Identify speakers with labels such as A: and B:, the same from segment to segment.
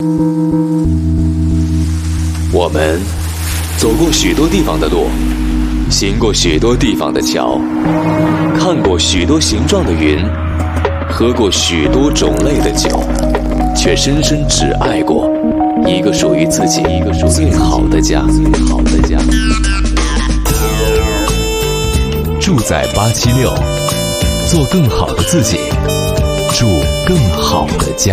A: 我们走过许多地方的路，行过许多地方的桥，看过许多形状的云，喝过许多种类的酒，却深深只爱过一个属于自己最好的家。住在876，做更好的自己，住更好的家。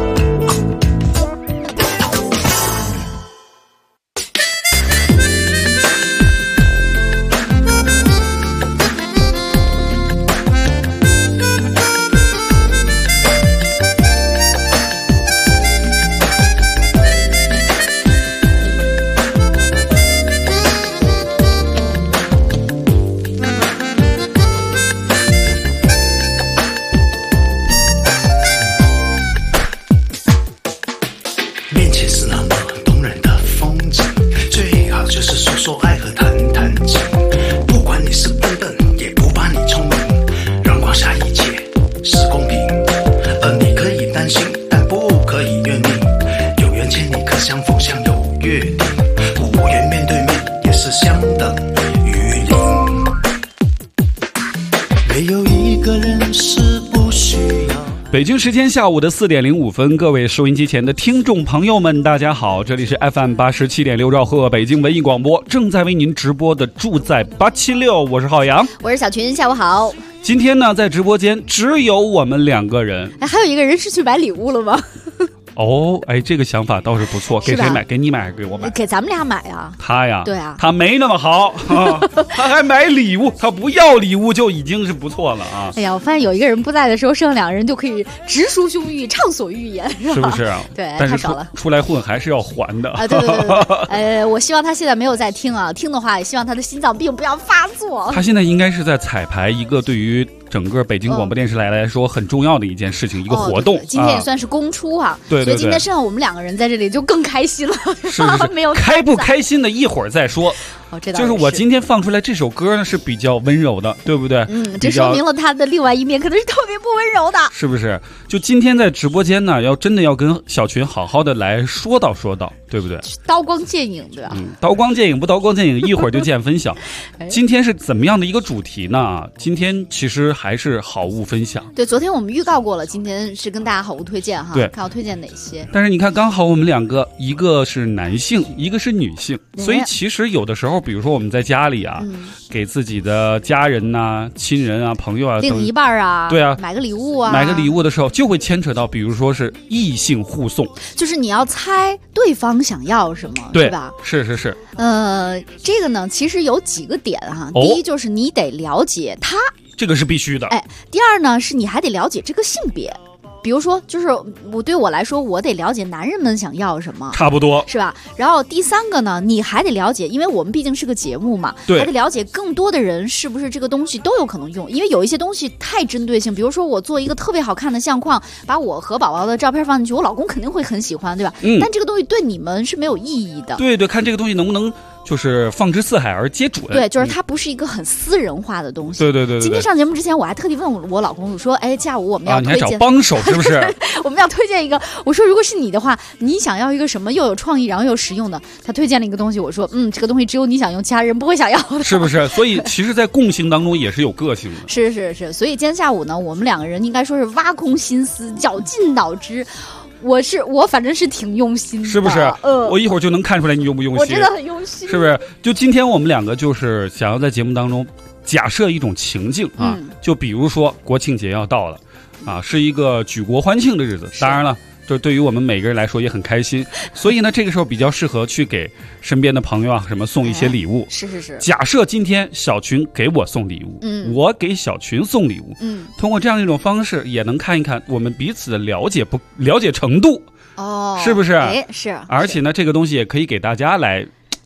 B: 北京时间下午的4点05分，各位收音机前的听众朋友们，大家好，这里是 FM 87.6兆赫北京文艺广播，正在为您直播的住在876，我是浩洋，
C: 我是小群，下午好。
B: 今天呢，在直播间只有我们两个人，
C: 还有一个人是去买礼物了吗？
B: 哦，这个想法倒是不错，给谁买？给你买还是给我买？
C: 给咱们俩买啊。
B: 他呀，
C: 对啊，
B: 他没那么好啊，他还买礼物，他不要礼物就已经是不错了啊。
C: 哎呀，我发现有一个人不在的时候，剩下两个人就可以直抒胸臆，畅所欲言，
B: 是不是啊？
C: 对，
B: 但是
C: 太少了。
B: 出来混还是要还的
C: 啊！对，我希望他现在没有在听啊，听的话也希望他的心脏病不要发作。
B: 他现在应该是在彩排一个对于整个北京广播电视台来说很重要的一件事情，一个活动。
C: 对，今天也算是公出啊。
B: 对，
C: 所以今天剩下我们两个人在这里就更开心了。
B: 是
C: 没有
B: 开不开心的一会儿再说。
C: 这
B: 就是我今天放出来这首歌呢是比较温柔的，对不对？
C: 这说明了他的另外一面可能是特别不温柔的，
B: 是不是？就今天在直播间呢，真的要跟小群好好的来说道，对不对？
C: 刀光剑影，对吧？
B: 刀光剑影不刀光剑影，一会儿就见分晓。今天是怎么样的一个主题呢？今天其实还是好物分享。
C: 对，昨天我们预告过了，今天是跟大家好物推荐哈。
B: 对，
C: 看要推荐哪些？
B: 但是你看，刚好我们两个，一个是男性，一个是女性，所以其实有的时候，比如说我们在家里啊，给自己的家人呐、亲人啊、朋友啊、
C: 另一半啊，
B: 对啊，
C: 买个礼物啊，
B: 买个礼物的时候，就会牵扯到，比如说是异性互送，
C: 就是你要猜对方想要什么，
B: 对
C: 吧？
B: 是。
C: 这个呢，其实有几个点哈。第一就是你得了解他，
B: 这个是必须的。
C: 第二呢，是你还得了解这个性别。比如说，就是对我来说，我得了解男人们想要什么，
B: 差不多
C: 是吧？然后第三个呢，你还得了解，因为我们毕竟是个节目嘛，还得了解更多的人是不是这个东西都有可能用，因为有一些东西太针对性，比如说我做一个特别好看的相框，把我和宝宝的照片放进去，我老公肯定会很喜欢，对吧？但这个东西对你们是没有意义的。
B: 对，看这个东西能不能就是放之四海而皆准。
C: 对，就是它不是一个很私人化的东西。
B: 对。
C: 今天上节目之前，我还特地问我老公，我说，下午我们要推荐，
B: 你还找帮手是不是？
C: 我们要推荐一个，我说如果是你的话，你想要一个什么又有创意然后又实用的？他推荐了一个东西，我说，这个东西只有你想用，其他人不会想要的，
B: 是不是？所以其实，在共性当中也是有个性的。
C: 是。所以今天下午呢，我们两个人应该说是挖空心思，绞尽脑汁。我反正是挺用心的，
B: 是不是？我一会儿就能看出来你用不用心。
C: 我真的很用心，
B: 是不是？就今天我们两个就是想要在节目当中假设一种情境啊，就比如说国庆节要到了啊，是一个举国欢庆的日子。当然了，就对于我们每个人来说也很开心，所以呢，这个时候比较适合去给身边的朋友啊什么送一些礼物。
C: 是。
B: 假设今天小群给我送礼物，我给小群送礼物，通过这样一种方式，也能看一看我们彼此的了解程度，是不是？
C: 是。
B: 而且呢，这个东西也可以给大家来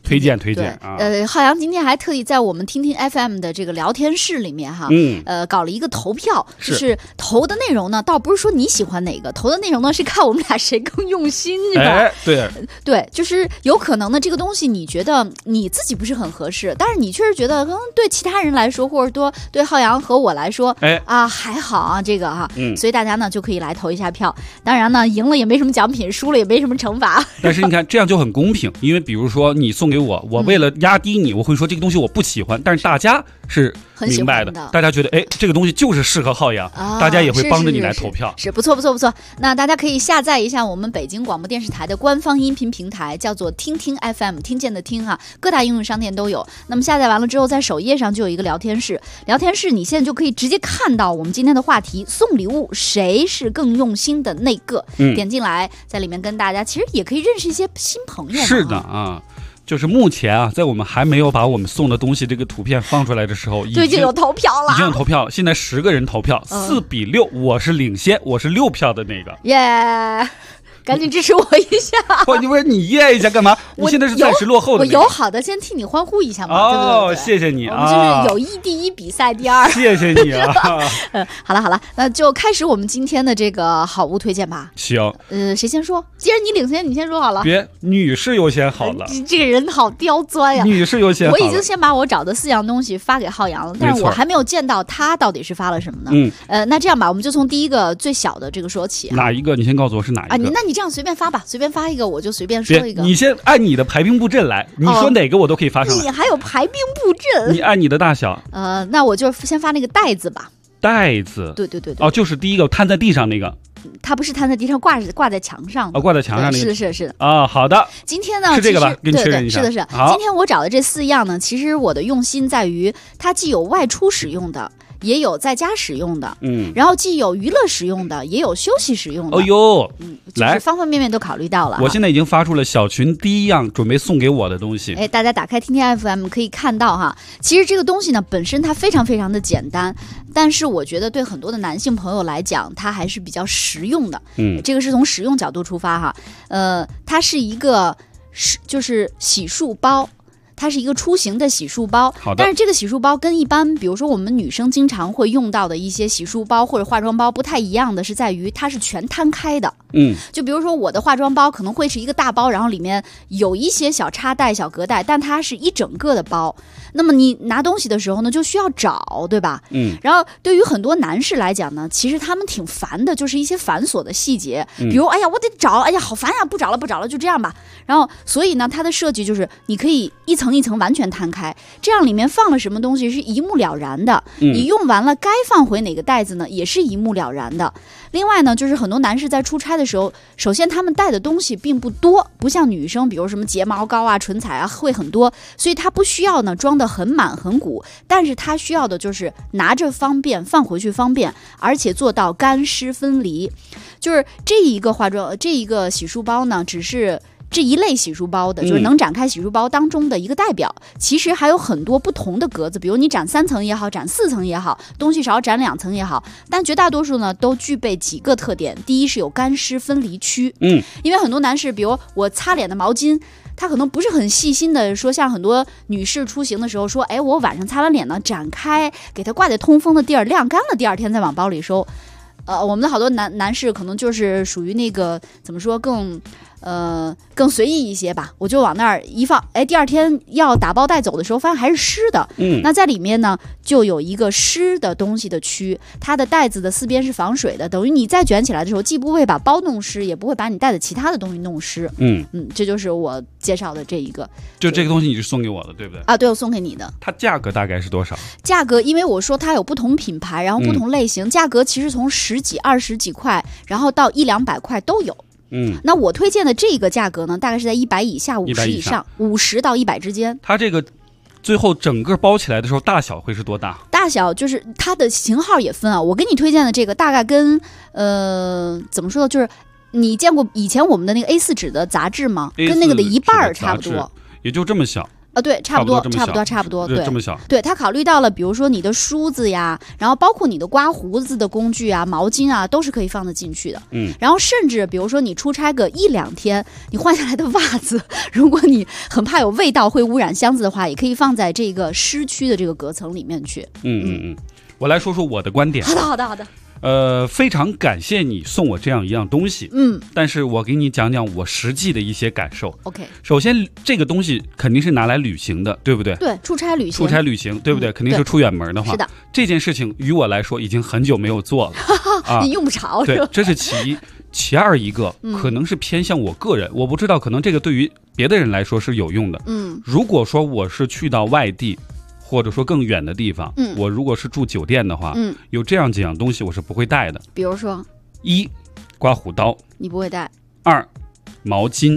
B: 推荐啊！
C: 浩洋今天还特意在我们听听 FM 的这个聊天室里面哈，搞了一个投票，就是投的内容呢，倒不是说你喜欢哪个，投的内容呢是看我们俩谁更用心，是吧？对，就是有可能呢，这个东西你觉得你自己不是很合适，但是你确实觉得可能对其他人来说，或者说对浩洋和我来说，还好啊，这个哈，所以大家呢就可以来投一下票。当然呢，赢了也没什么奖品，输了也没什么惩罚。
B: 但是你看，这样就很公平，因为比如说你送给我，我为了压低你，我会说这个东西我不喜欢，但是大家是明白的，大家觉得这个东西就是适合浩洋，大家也会帮着你来投票，
C: 是不错。那大家可以下载一下我们北京广播电视台的官方音频平台，叫做听听 FM， 听见的听哈，各大应用商店都有。那么下载完了之后，在首页上就有一个聊天室，你现在就可以直接看到我们今天的话题：送礼物谁是更用心的那个？点进来，在里面跟大家其实也可以认识一些新朋友。
B: 是的啊。就是目前啊，在我们还没有把我们送的东西这个图片放出来的时候，已经
C: 有投票了，
B: 现在10个人投票，4比6，我是领先，我是6票的那个。
C: 耶！赶紧支持我一下！
B: 你不是你耶一下干嘛？你现在是暂时落后的。
C: 我友好的先替你欢呼一下嘛。对，
B: 谢谢你啊！
C: 我们就是友谊第1，比赛第2。
B: 谢谢你啊！
C: 好了，那就开始我们今天的这个好物推荐吧。
B: 行。
C: 谁先说？既然你领先，你先说好了。
B: 别，女士优先好了。
C: 这个人好刁钻呀！
B: 女士优先。
C: 我已经先把我找的4样东西发给浩洋了，但是我还没有见到他到底是发了什么呢？那这样吧，我们就从第一个最小的这个说起。
B: 哪一个？你先告诉我是哪一个？
C: 那你这样随便发吧。随便发一个，我就随便说一个。
B: 你先按你的排兵布阵来，你说哪个我都可以发上来。
C: 你还有排兵布阵？
B: 你按你的大小。
C: 那我就先发那个袋子吧。
B: 袋子。
C: 对。
B: 就是第一个摊在地上那个。
C: 它不是摊在地上，挂在墙上。
B: 挂在墙上那个。
C: 是的。
B: 好的。
C: 今天呢，
B: 是这个吧？跟你确认一下。
C: 是的。今天我找的这4样呢，其实我的用心在于，它既有外出使用的。也有在家使用的，然后既有娱乐使用的，也有休息使用的。就是方方面面都考虑到了。
B: 我现在已经发出了小群第1样准备送给我的东西。
C: 大家打开听听 FM 可以看到哈，其实这个东西呢本身它非常非常的简单，但是我觉得对很多的男性朋友来讲，它还是比较实用的。这个是从实用角度出发哈。它是一个就是洗漱包。它是一个出行的洗漱包，但是这个洗漱包跟一般比如说我们女生经常会用到的一些洗漱包或者化妆包不太一样的是在于它是全摊开的。就比如说我的化妆包可能会是一个大包，然后里面有一些小插袋小隔袋，但它是一整个的包，那么你拿东西的时候呢就需要找，对吧？然后对于很多男士来讲呢，其实他们挺烦的，就是一些繁琐的细节，比如我得找，好烦呀，不找了就这样吧。然后所以呢它的设计就是你可以一层一层完全摊开，这样里面放了什么东西是一目了然的，你用完了该放回哪个袋子呢也是一目了然的。另外呢，就是很多男士在出差的时候，首先他们带的东西并不多，不像女生比如什么睫毛膏啊唇彩啊会很多，所以他不需要呢装得很满很鼓，但是他需要的就是拿着方便放回去方便，而且做到干湿分离。就是这一个洗漱包呢只是这一类洗漱包的，就是能展开洗漱包当中的一个代表，其实还有很多不同的格子，比如你展3层也好，展4层也好，东西少展2层也好，但绝大多数呢都具备几个特点。第一是有干湿分离区，因为很多男士比如我擦脸的毛巾，他可能不是很细心的说，像很多女士出行的时候说，我晚上擦完脸呢展开给它挂在通风的地儿，晾干了第2天再往包里收。我们的好多男士可能就是属于那个怎么说更随意一些吧，我就往那儿一放，第2天要打包带走的时候发现还是湿的，那在里面呢就有一个湿的东西的区，它的袋子的4边是防水的，等于你再卷起来的时候既不会把包弄湿，也不会把你带的其他的东西弄湿。这就是我介绍的这一个。
B: 就这个东西你是送给我的对不对？
C: 对，我送给你的。
B: 它价格大概是多少？
C: 价格因为我说它有不同品牌，然后不同类型，价格其实从10几20几块，然后到100-200块都有。那我推荐的这个价格呢，大概是在100以下50以上，50到100之间。
B: 它这个最后整个包起来的时候大小会是多大？
C: 大小就是它的型号也分啊。我给你推荐的这个大概跟怎么说呢，就是你见过以前我们的那个 A4 纸的杂志吗？跟那个的一半差不多，
B: 也就这么小。
C: 对，差不多，
B: 对，这么小。
C: 对，他考虑到了，比如说你的梳子呀，然后包括你的刮胡子的工具啊、毛巾啊，都是可以放得进去的。然后甚至比如说你出差个1-2天，你换下来的袜子，如果你很怕有味道会污染箱子的话，也可以放在这个湿区的这个隔层里面去。
B: 我来说说我的观点。
C: 好的。
B: 非常感谢你送我这样一样东西，但是我给你讲讲我实际的一些感受。
C: OK，
B: 首先这个东西肯定是拿来旅行的，对不对？
C: 对，出差旅行，
B: 对不对？肯定是出远门的话，
C: 是的。
B: 这件事情于我来说已经很久没有做了，
C: 你用不着。
B: 对，这是其一。其二一个可能是偏向我个人，我不知道，可能这个对于别的人来说是有用的。如果说我是去到外地，或者说更远的地方，我如果是住酒店的话，有这样几样东西我是不会带的。
C: 比如说
B: ：1. 刮胡刀，
C: 你不会带
B: ；2. 毛巾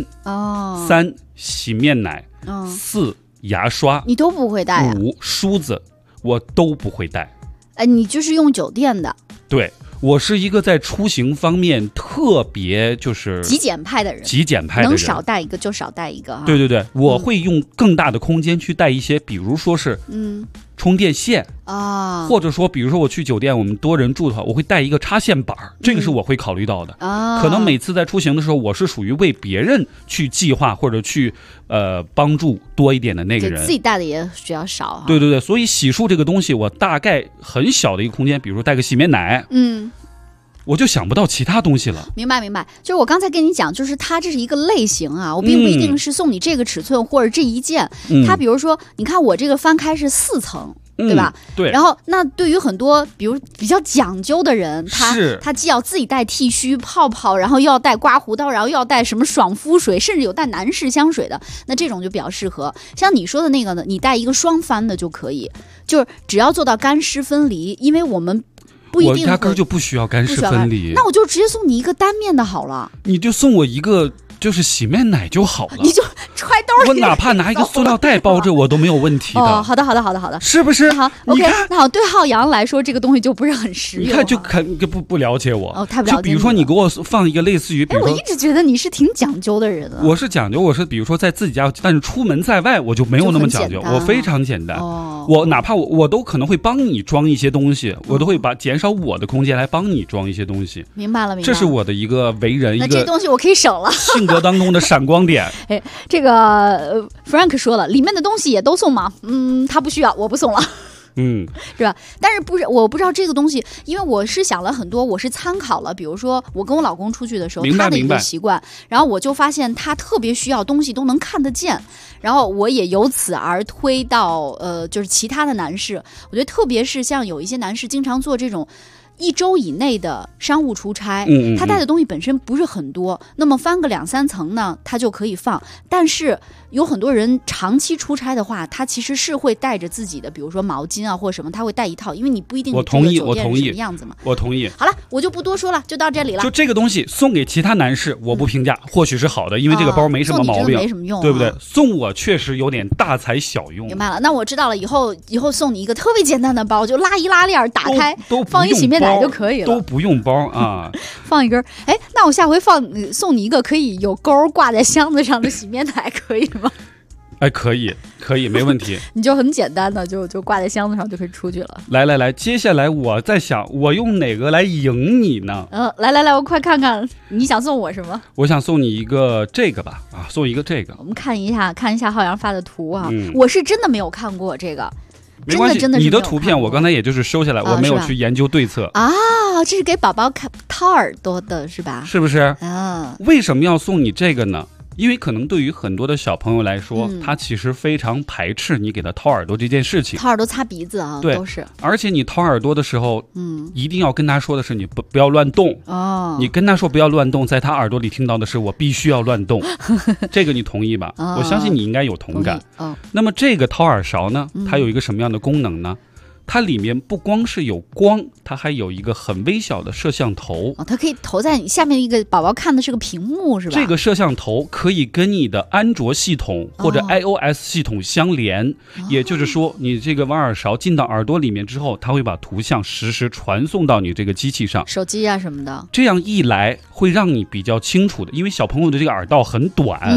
B: ；3. 洗面奶；4. 牙刷，
C: 你都不会带呀
B: ；5. 梳子，我都不会带。
C: 你就是用酒店的。
B: 对，我是一个在出行方面特别就是
C: 极简派的人，能少带一个就少带一个。
B: 对，我会用更大的空间去带一些，比如说是充电线或者说比如说我去酒店我们多人住的话，我会带一个插线板，这个是我会考虑到的。可能每次在出行的时候，我是属于为别人去计划或者去帮助多一点的那个人，
C: 自己带的也比较少。
B: 对，所以洗漱这个东西我大概很小的一个空间，比如说带个洗面奶，我就想不到其他东西了。
C: 明白，就是我刚才跟你讲，就是它这是一个类型啊，我并不一定是送你这个尺寸或者这一件。它比如说，你看我这个翻开是4层。对吧？
B: 对。
C: 然后，那对于很多比如比较讲究的人，他既要自己带剃须、泡泡，然后又要带刮胡刀，然后又要带什么爽肤水，甚至有带男士香水的，那这种就比较适合。像你说的那个呢，你带一个双翻的就可以，就是只要做到干湿分离，因为我们不一定，
B: 我压根就不需要干湿分离。
C: 那我就直接送你一个单面的好了。
B: 你就送我一个。就是洗面奶就好了，
C: 你就揣兜里，
B: 我哪怕拿一个塑料袋包着我都没有问题的。
C: 好的，
B: 是不是？
C: 好 ，OK。那好，对浩洋来说，这个东西就不是很实用。
B: 你看，就不了解我。
C: 太不了解。
B: 就比如说，你给我放一个类似于，
C: 我一直觉得你是挺讲究的人啊。
B: 我是讲究，我是比如说在自己家，但是出门在外我就没有那么讲究，我非常简单。我哪怕我都可能会帮你装一些东西，我都会减少我的空间来帮你装一些东西。
C: 明白了。
B: 这是我的一个为人，
C: 那这东西我可以省了。
B: 性格当中的闪光点。
C: 这个Frank 说了，里面的东西也都送吗？他不需要，我不送了。是吧？但是我不知道这个东西，因为我是想了很多，我是参考了，比如说我跟我老公出去的时候，他的一个习惯，然后我就发现他特别需要东西都能看得见，然后我也由此而推到就是其他的男士，我觉得特别是像有一些男士经常做这种1周以内的商务出差，他带的东西本身不是很多，那么翻个2-3层呢，他就可以放。但是有很多人长期出差的话，他其实是会带着自己的，比如说毛巾啊或者什么，他会带一套，因为你不一定
B: 我同意，
C: 什么样子嘛。
B: 我同意。
C: 好了，我就不多说了，就到这里了。
B: 就这个东西送给其他男士，我不评价，或许是好的，因为这个包没什么毛病，
C: 没什么用，
B: 对不对？送我确实有点大材小用。
C: 明白了，那我知道了，以后送你一个特别简单的包，就拉一拉链，打开放一洗面奶就可以了，
B: 都不用包啊，
C: 放一根。那我下回送你一个可以有钩挂在箱子上的洗面奶，可以吗？
B: 可以，没问题。
C: 你就很简单的就挂在箱子上就可以出去了。
B: 来，接下来我在想，我用哪个来赢你呢？
C: 来，我快看看你想送我什么？
B: 我想送你一个这个吧，送一个这个。
C: 我们看一下浩洋发的图啊，我是真的没有看过这个。
B: 没关系，
C: 真的
B: 你的图片我刚才也就是收下来，我没有去研究对策
C: 啊。这是给宝宝掏耳朵的是吧？
B: 是不是？为什么要送你这个呢？因为可能对于很多的小朋友来说，他其实非常排斥你给他掏耳朵这件事情。
C: 掏耳朵、擦鼻子啊，
B: 对，
C: 都是。
B: 而且你掏耳朵的时候，一定要跟他说的是你不要乱动。你跟他说不要乱动，在他耳朵里听到的是我必须要乱动。这个你同意吧？我相信你应该有同感。那么这个掏耳勺呢，它有一个什么样的功能呢？它里面不光是有光，它还有一个很微小的摄像头。
C: 它可以投在你下面一个宝宝看的是个屏幕是吧？
B: 这个摄像头可以跟你的安卓系统或者 iOS 系统相连，也就是说你这个挖耳勺进到耳朵里面之后，它会把图像实时传送到你这个机器上，
C: 手机啊什么的。
B: 这样一来会让你比较清楚的，因为小朋友的这个耳道很短，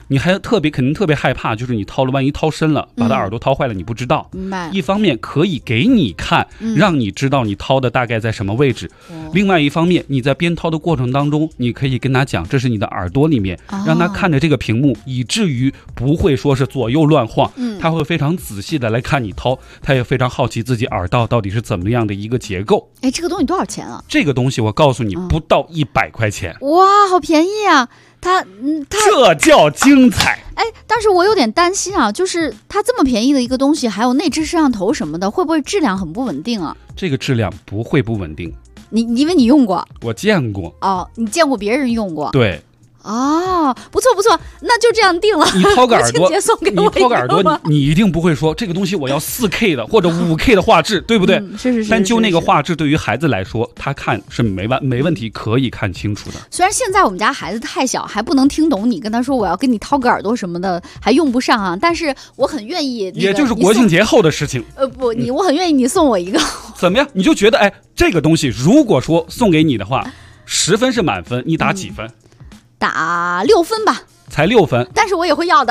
B: 你还肯定特别害怕，就是你掏了，万一掏深了，把他耳朵掏坏了，你不知道。
C: 明白。
B: 一方面可以给你看，让你知道你掏的大概在什么位置。另外一方面，你在边掏的过程当中，你可以跟他讲，这是你的耳朵里面，让他看着这个屏幕，以至于不会说是左右乱晃，他会非常仔细的来看你掏，他也非常好奇自己耳道到底是怎么样的一个结构。
C: 哎，这个东西多少钱啊？
B: 这个东西我告诉你，不到100块钱。
C: 哇，好便宜啊！
B: 这叫精彩。
C: 哎，但是我有点担心啊，就是它这么便宜的一个东西，还有内置摄像头什么的，会不会质量很不稳定啊？
B: 这个质量不会不稳定。
C: 因为你用过，
B: 我见过。
C: 哦，你见过别人用过？
B: 对。
C: 哦，不错不错，那就这样定了。
B: 你掏个耳朵，
C: 你
B: 掏个耳朵，你一定不会说这个东西我要4K 的或者5K 的画质，对不对？
C: 是。
B: 但就那个画质，对于孩子来说，他看是没问题，可以看清楚的。
C: 虽然现在我们家孩子太小，还不能听懂你跟他说我要跟你掏个耳朵什么的，还用不上啊。但是我很愿意，
B: 也就是国庆节后的事情。
C: 我很愿意你送我一个。
B: 怎么样？你就觉得这个东西如果说送给你的话，10分是满分，你打几分？
C: 打6分吧，
B: 才6分，
C: 但是我也会要的。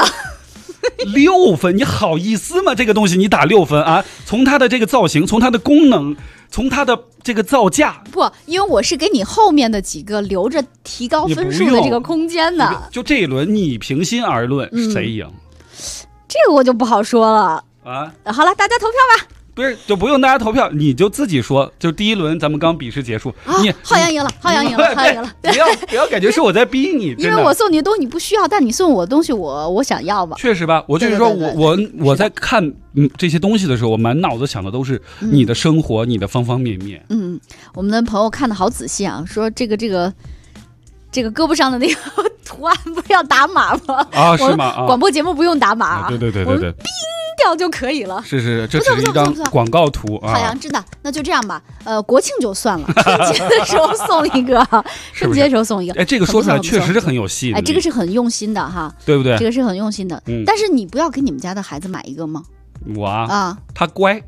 B: 6分，你好意思吗？这个东西你打6分啊？从它的这个造型，从它的功能，从它的这个造价，
C: 不，因为我是给你后面的几个留着提高分数的这个空间的。
B: 就这一轮，你平心而论，谁赢？
C: 这个我就不好说了啊。好了，大家投票吧。
B: 不是，就不用大家投票，你就自己说。就第一轮咱们刚比试结束，
C: 你浩洋赢了，浩洋赢了，浩洋赢了。
B: 不要感觉是我在逼你，
C: 因为我送你的东西你不需要，但你送我的东西我想要吧。
B: 确实吧，我就是说我在看这些东西的时候，我满脑子想的都是你的生活，你的方方面面。
C: 我们的朋友看的好仔细啊，说这个胳膊上的那个图案不要打码吗？
B: 啊，是吗？
C: 广播节目不用打码。
B: 对。
C: 掉就可以了。
B: 是，这只是一张广告图啊。
C: 好像真的，那就这样吧。国庆就算了，春节的时候送一个，春节的时候送一个。
B: 这个说出来确实是很有戏。
C: 这个是很用心的哈，
B: 对不对？
C: 这个是很用心的。但是你不要给你们家的孩子买一个吗？
B: 我啊，他乖。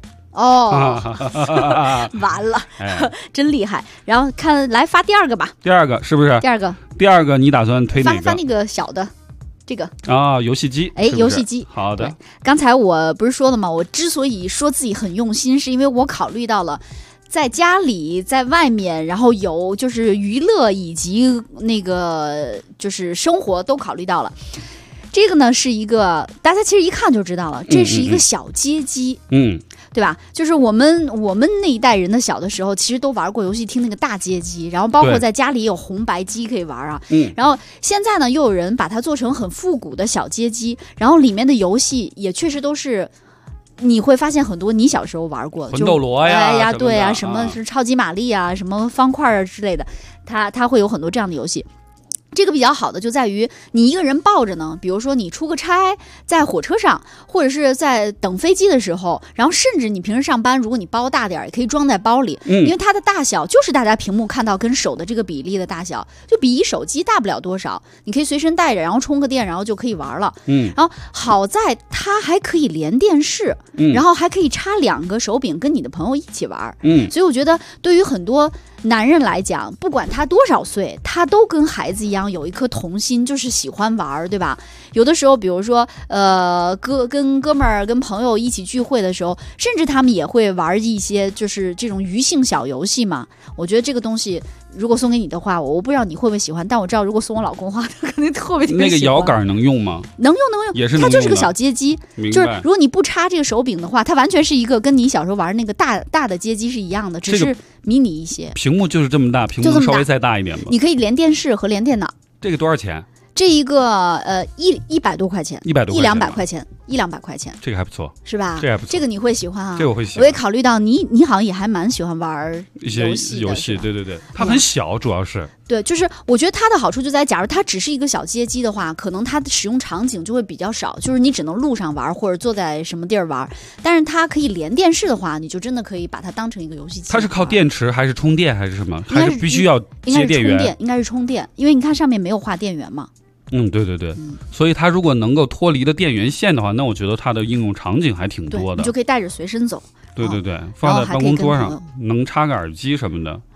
C: 完了，真厉害。然后来发第二个吧。
B: 第二个是不是？第二个你打算推哪个？
C: 发那个小的。这个
B: 游戏机，
C: 游戏机，
B: 好的。
C: 刚才我不是说了吗？我之所以说自己很用心，是因为我考虑到了在家里、在外面，然后有就是娱乐以及那个就是生活都考虑到了。这个呢是一个大家其实一看就知道了，这是一个小街机，对吧？就是我们那一代人的小的时候，其实都玩过游戏厅那个大街机，然后包括在家里也有红白机可以玩啊。然后现在呢，又有人把它做成很复古的小街机，然后里面的游戏也确实都是。你会发现很多你小时候玩过，
B: 魂斗罗呀，
C: 对呀，什么是超级玛丽啊，什么方块啊之类的，它会有很多这样的游戏。这个比较好的就在于你一个人抱着呢，比如说你出个差，在火车上或者是在等飞机的时候，然后甚至你平时上班，如果你包大点也可以装在包里，因为它的大小就是大家屏幕看到跟手的这个比例的大小，就比一手机大不了多少，你可以随身带着，然后充个电，然后就可以玩了。然后好在它还可以连电视，然后还可以插2个手柄跟你的朋友一起玩。所以我觉得对于很多男人来讲，不管他多少岁，他都跟孩子一样有一颗童心，就是喜欢玩，对吧？有的时候比如说跟哥们儿跟朋友一起聚会的时候，甚至他们也会玩一些就是这种娱性小游戏嘛。我觉得这个东西如果送给你的话，我不知道你会不会喜欢，但我知道如果送我老公的话，他肯定特别喜欢。
B: 那个摇杆能用吗？
C: 能用，
B: 也是能用的。
C: 它就是个小街机，就是如果你不插这个手柄的话，它完全是一个跟你小时候玩那个大的街机是一样的，只是迷你一些。
B: 屏幕就是这么大，屏幕稍微再大一点吧。
C: 你可以连电视和连电脑。
B: 这个多少钱？
C: 这一个100多块钱
B: ，100多
C: 100-200块钱，100-200块钱，
B: 这个还不错，
C: 是吧？
B: 这个还不错，
C: 这个你会喜欢啊？
B: 这个我会喜欢。
C: 我也考虑到你好像也还蛮喜欢玩
B: 一些游戏，对，它很小，主要是
C: 对，就是我觉得它的好处就在，假如它只是一个小街机的话，可能它的使用场景就会比较少，就是你只能路上玩或者坐在什么地儿玩。但是它可以连电视的话，你就真的可以把它当成一个游戏机。
B: 它是靠电池还是充电还是什么？还是必须要接电源？
C: 应该是充电，因为你看上面没有画电源嘛。
B: 对，所以它如果能够脱离的电源线的话，那我觉得它的应用场景还挺多的。
C: 你就可以带着随身走。
B: 对，放在办公桌上，能插个耳机什么的。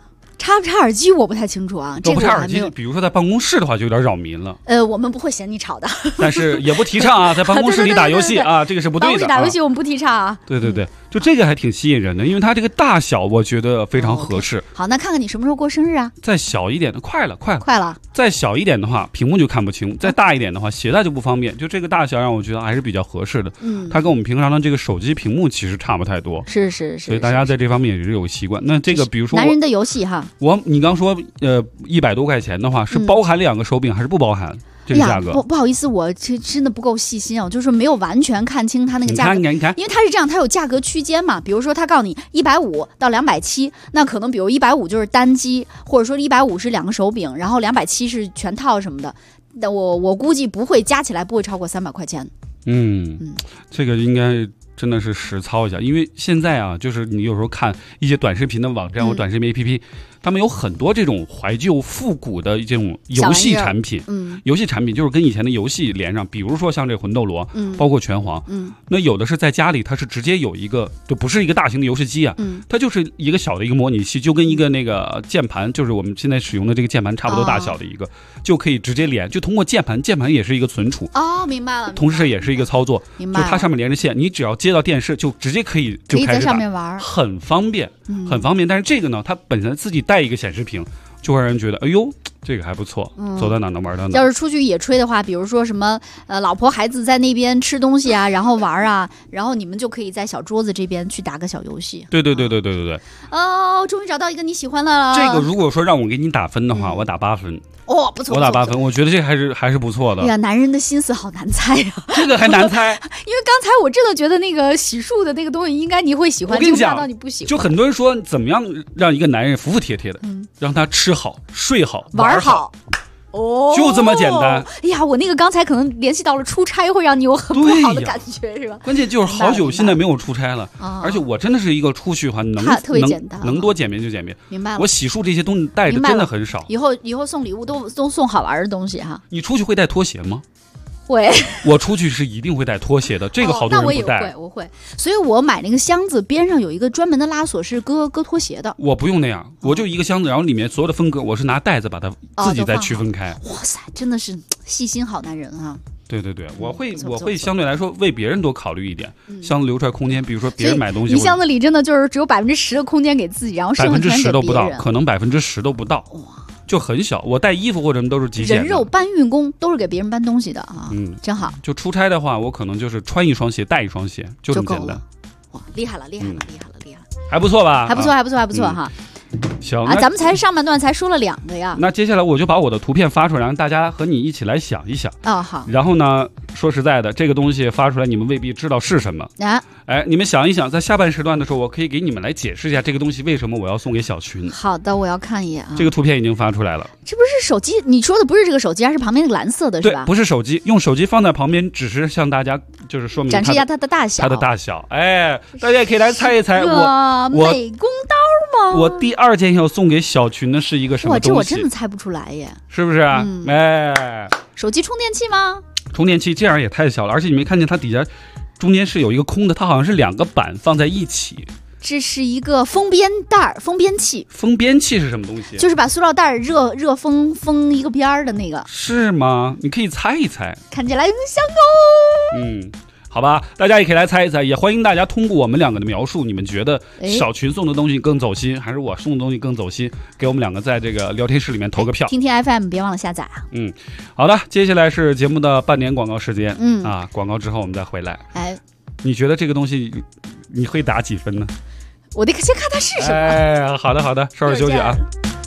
C: 插不插耳机我不太清楚啊。
B: 都不插耳机，比如说在办公室的话就有点扰民了。
C: 我们不会嫌你吵的，
B: 但是也不提倡啊，在办公室里打游戏啊，这个是不对的。
C: 办公室打游戏我们不提倡啊。
B: 对，就这个还挺吸引人的，因为它这个大小我觉得非常合适。
C: 好，那看看你什么时候过生日啊？
B: 再小一点的，快了。再小一点的话，屏幕就看不清；再大一点的话，携带就不方便。就这个大小让我觉得还是比较合适的。它跟我们平常的这个手机屏幕其实差不太多。
C: 是，
B: 所以大家在这方面也是有习惯。那这个比如说
C: 男人的游戏哈，
B: 你刚说100多块钱的话，是包含2个手柄还是不包含？这个价格
C: 不好意思，我真的不够细心啊，就是没有完全看清它那个价格。
B: 你看，
C: 因为它是这样，它有价格区间嘛。比如说，它告诉你150到270，那可能比如150就是单机，或者说150是2个手柄，然后270是全套什么的。那我估计不会加起来不会超过300块钱。
B: 这个应该真的是实操一下，因为现在啊，就是你有时候看一些短视频的网站或短视频 APP，他们有很多这种怀旧复古的这种游戏产品。游戏产品就是跟以前的游戏连上，比如说像这魂斗罗，包括拳皇。那有的是在家里，它是直接有一个，就不是一个大型的游戏机啊，它就是一个小的一个模拟器，就跟一个那个键盘，就是我们现在使用的这个键盘差不多大小的一个，就可以直接连，就通过键盘也是一个存储。
C: 明白了。
B: 同时也是一个操作，
C: 明白了。
B: 就它上面连着线，你只要接到电视，就直接可以
C: 在上面玩，
B: 很方便，很方便。但是这个呢，它本身自己带一个显示屏，就会让人觉得，哎呦，这个还不错，走到哪能玩到哪。
C: 要是出去野炊的话，比如说什么老婆孩子在那边吃东西啊，然后玩啊，然后你们就可以在小桌子这边去打个小游戏。
B: 对。
C: 终于找到一个你喜欢的了。
B: 这个如果说让我给你打分的话，我打8分。
C: 不错，
B: 我打8分，我觉得这还是不错的。
C: 哎呀，男人的心思好难猜呀，
B: 这个还难猜。
C: 因为刚才我真的觉得那个洗漱的那个东西，应该你会喜欢。
B: 我跟你讲，
C: 到你不喜欢。
B: 就很多人说怎么样让一个男人服服帖帖的，让他吃好、睡好、玩好。就这么简单。
C: 哎呀，我那个刚才可能联系到了出差会让你有很不好的感觉，是吧？
B: 关键就是好久现在没有出差了，而且我真的是一个出去的话能多简便就简便。
C: 明白了。
B: 我洗漱这些东西带的真的很少。
C: 以后送礼物都送好玩的东西哈。
B: 你出去会带拖鞋吗？
C: 会。
B: 我出去是一定会带拖鞋的，这个好多人不带。
C: 我会，所以我买那个箱子边上有一个专门的拉锁是搁拖鞋的。
B: 我不用那样，我就一个箱子，然后里面所有的分隔，我是拿袋子把它自己再区分开。
C: 哇塞，真的是细心好男人啊！
B: 对，我会相对来说为别人多考虑一点，箱子留出来空间，比如说别人买东西，
C: 你箱子里真的就是只有10%的空间给自己，然后剩下全给别人。
B: 10%都不到，可能10%都不到。哇。就很小，我带衣服或者什么都是极简的。
C: 人肉搬运工都是给别人搬东西的啊，真好。
B: 就出差的话，我可能就是穿一双鞋，带一双鞋，就这么简单。
C: 哇，厉害了，
B: 还不错吧？
C: 还不错哈。
B: 行
C: 啊，咱们才上半段才说了2个呀。
B: 那接下来我就把我的图片发出来，让大家和你一起来想一想。
C: 好。
B: 然后呢，说实在的，这个东西发出来，你们未必知道是什么啊。你们想一想，在下半时段的时候，我可以给你们来解释一下这个东西为什么我要送给小群。
C: 好的，我要看一眼啊。
B: 这个图片已经发出来了。
C: 这不是手机？你说的不是这个手机，而是旁边那个蓝色的，是吧？
B: 对，不是手机，用手机放在旁边，只是向大家就是说明
C: 展示一下它的大小。
B: 大家也可以来猜一猜。我
C: 美工刀吗？
B: 我第2件要送给小群的是一个什么东西？
C: 这我真的猜不出来耶，
B: 是不是啊？
C: 手机充电器吗？
B: 充电器这样也太小了，而且你没看见它底下中间是有一个空的，它好像是2个板放在一起。
C: 这是一个封边器。
B: 封边器是什么东西？
C: 就是把塑料袋热封一个边儿的那个。
B: 是吗？你可以猜一猜。
C: 看起来像
B: 好吧，大家也可以来猜一猜，也欢迎大家通过我们2个的描述，你们觉得小群送的东西更走心，还是我送的东西更走心？给我们2个在这个聊天室里面投个票。
C: 听听 FM， 别忘了下载啊。
B: 好的，接下来是节目的半点广告时间。广告之后我们再回来。你觉得这个东西你会打几分呢？
C: 我得先看它是什么。
B: 好的，稍事休息啊。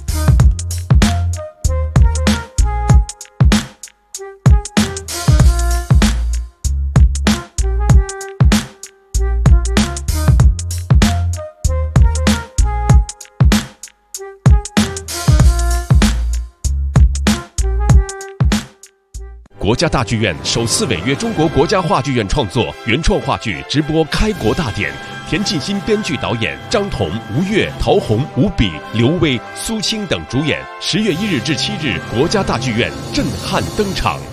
D: 国家大剧院首次违约中国国家话剧院创作原创话剧直播开国大典，田沁鑫编剧导演，张彤、吴越、陶虹、吴比、刘威、苏青等主演。10月1日至7日，国家大剧院震撼登场。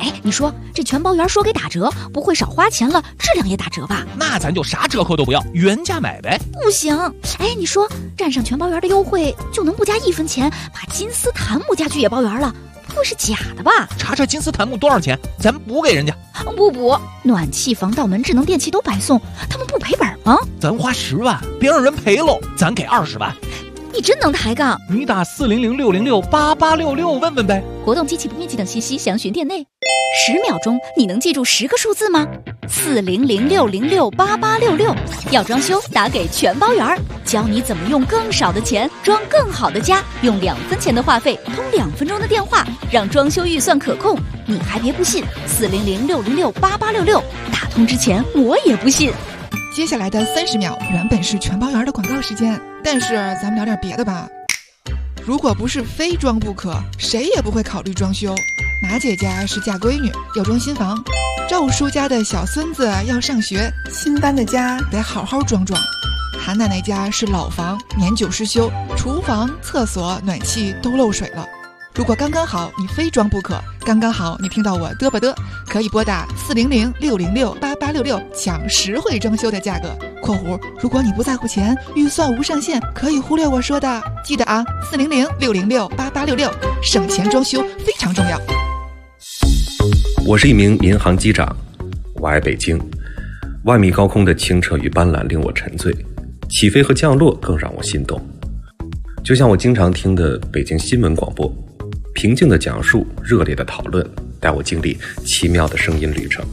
C: 哎，你说这全包圆说给打折，不会少花钱了，质量也打折吧？
E: 那咱就啥折扣都不要，原价买呗。
C: 不行，哎，你说占上全包圆的优惠，就能不加1分钱把金丝檀木家具也包圆了？不会是假的吧？
E: 查查金丝檀木多少钱，咱补给人家。
C: 不补，暖气、防盗门、智能电器都白送，他们不赔本吗？
E: 咱花10万，别让人赔喽，咱给20万。
C: 你真能抬杠！
E: 你打400-606-8866问问呗。
C: 活动机器不面积等信息详询店内。10秒钟，你能记住10个数字吗？400-606-8866。要装修，打给全包圆，教你怎么用更少的钱装更好的家，用2分钱的话费通2分钟的电话，让装修预算可控。你还别不信，400-606-8866。打通之前我也不信。
F: 接下来的30秒原本是全包圆的广告时间，但是咱们聊点别的吧。如果不是非装不可，谁也不会考虑装修。马姐家是嫁闺女，要装新房；赵叔家的小孙子要上学，新搬的家得好好装装。韩奶奶家是老房，年久失修，厨房、厕所、暖气都漏水了。如果刚刚好你非装不可，刚刚好你听到我嘚吧嘚，可以拨打400-606-8866抢实惠装修的价格。括弧，如果你不在乎钱，预算无上限，可以忽略我说的。记得啊，400-606-8866，省钱装修非常重要。
G: 我是一名民航机长，我爱北京。万米高空的清澈与斑斓令我沉醉，起飞和降落更让我心动。就像我经常听的北京新闻广播，平静的讲述，热烈的讨论，带我经历奇妙的声音旅程。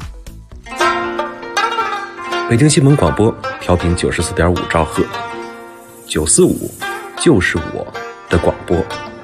G: 北京新闻广播调频94.5兆赫，945就是我的广播。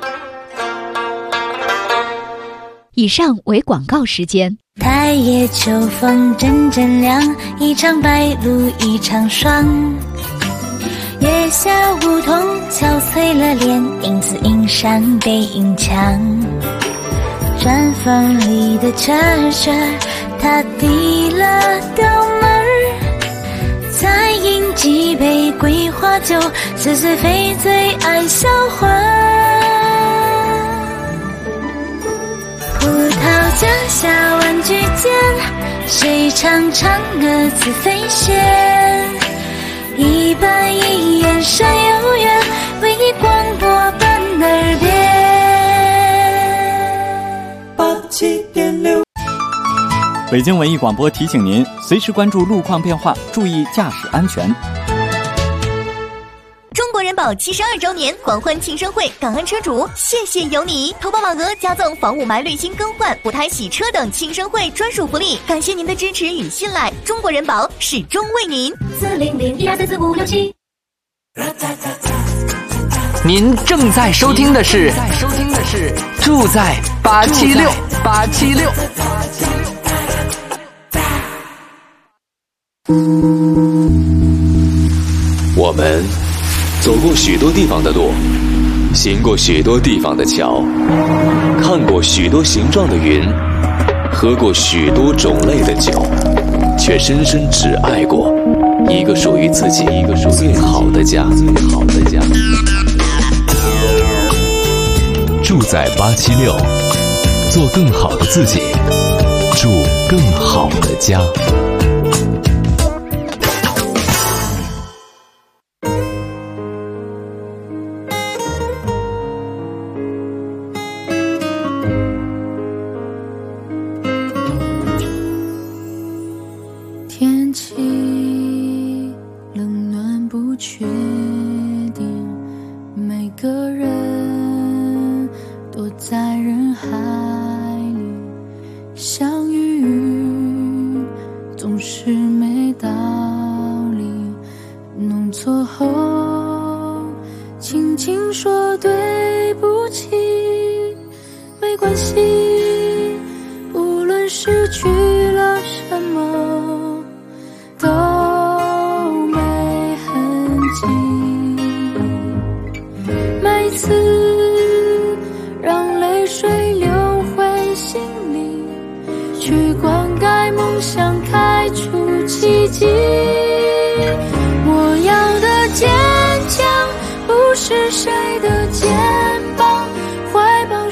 C: 以上为广告时间。
H: 太夜秋风阵阵凉，一场白露一场霜。月下梧桐憔悴了脸，影子映上背影墙。毡房里的茶水，他递了刀门儿，再饮几杯桂花酒，似是非醉爱销魂。葡萄架下玩具间，谁唱嫦娥自飞仙？一板一眼山有缘，唯一广播伴耳边。87.6。
I: 北京文艺广播提醒您，随时关注路况变化，注意驾驶安全。
J: 中国人保72周年狂欢庆生会，感恩车主，谢谢有你！投保满额加赠房雾霾滤芯更换、补胎洗车等庆生会专属福利，感谢您的支持与信赖，中国人保始终为您。400-1234567。
K: 您正在收听的是住在876。
A: 我们走过许多地方的路，行过许多地方的桥，看过许多形状的云，喝过许多种类的酒，却深深只爱过一个属于自己最好的家。
D: 住在876，做更好的自己，住更好的家。
H: 天气冷暖不确定，每个人躲在人海里，相遇总是没道理，弄错后轻轻说对不起，没关系，无论失去了什么都没痕迹，每次让泪水流回心里，去灌溉梦想开出奇迹。我要的坚强不是谁的肩膀，怀抱是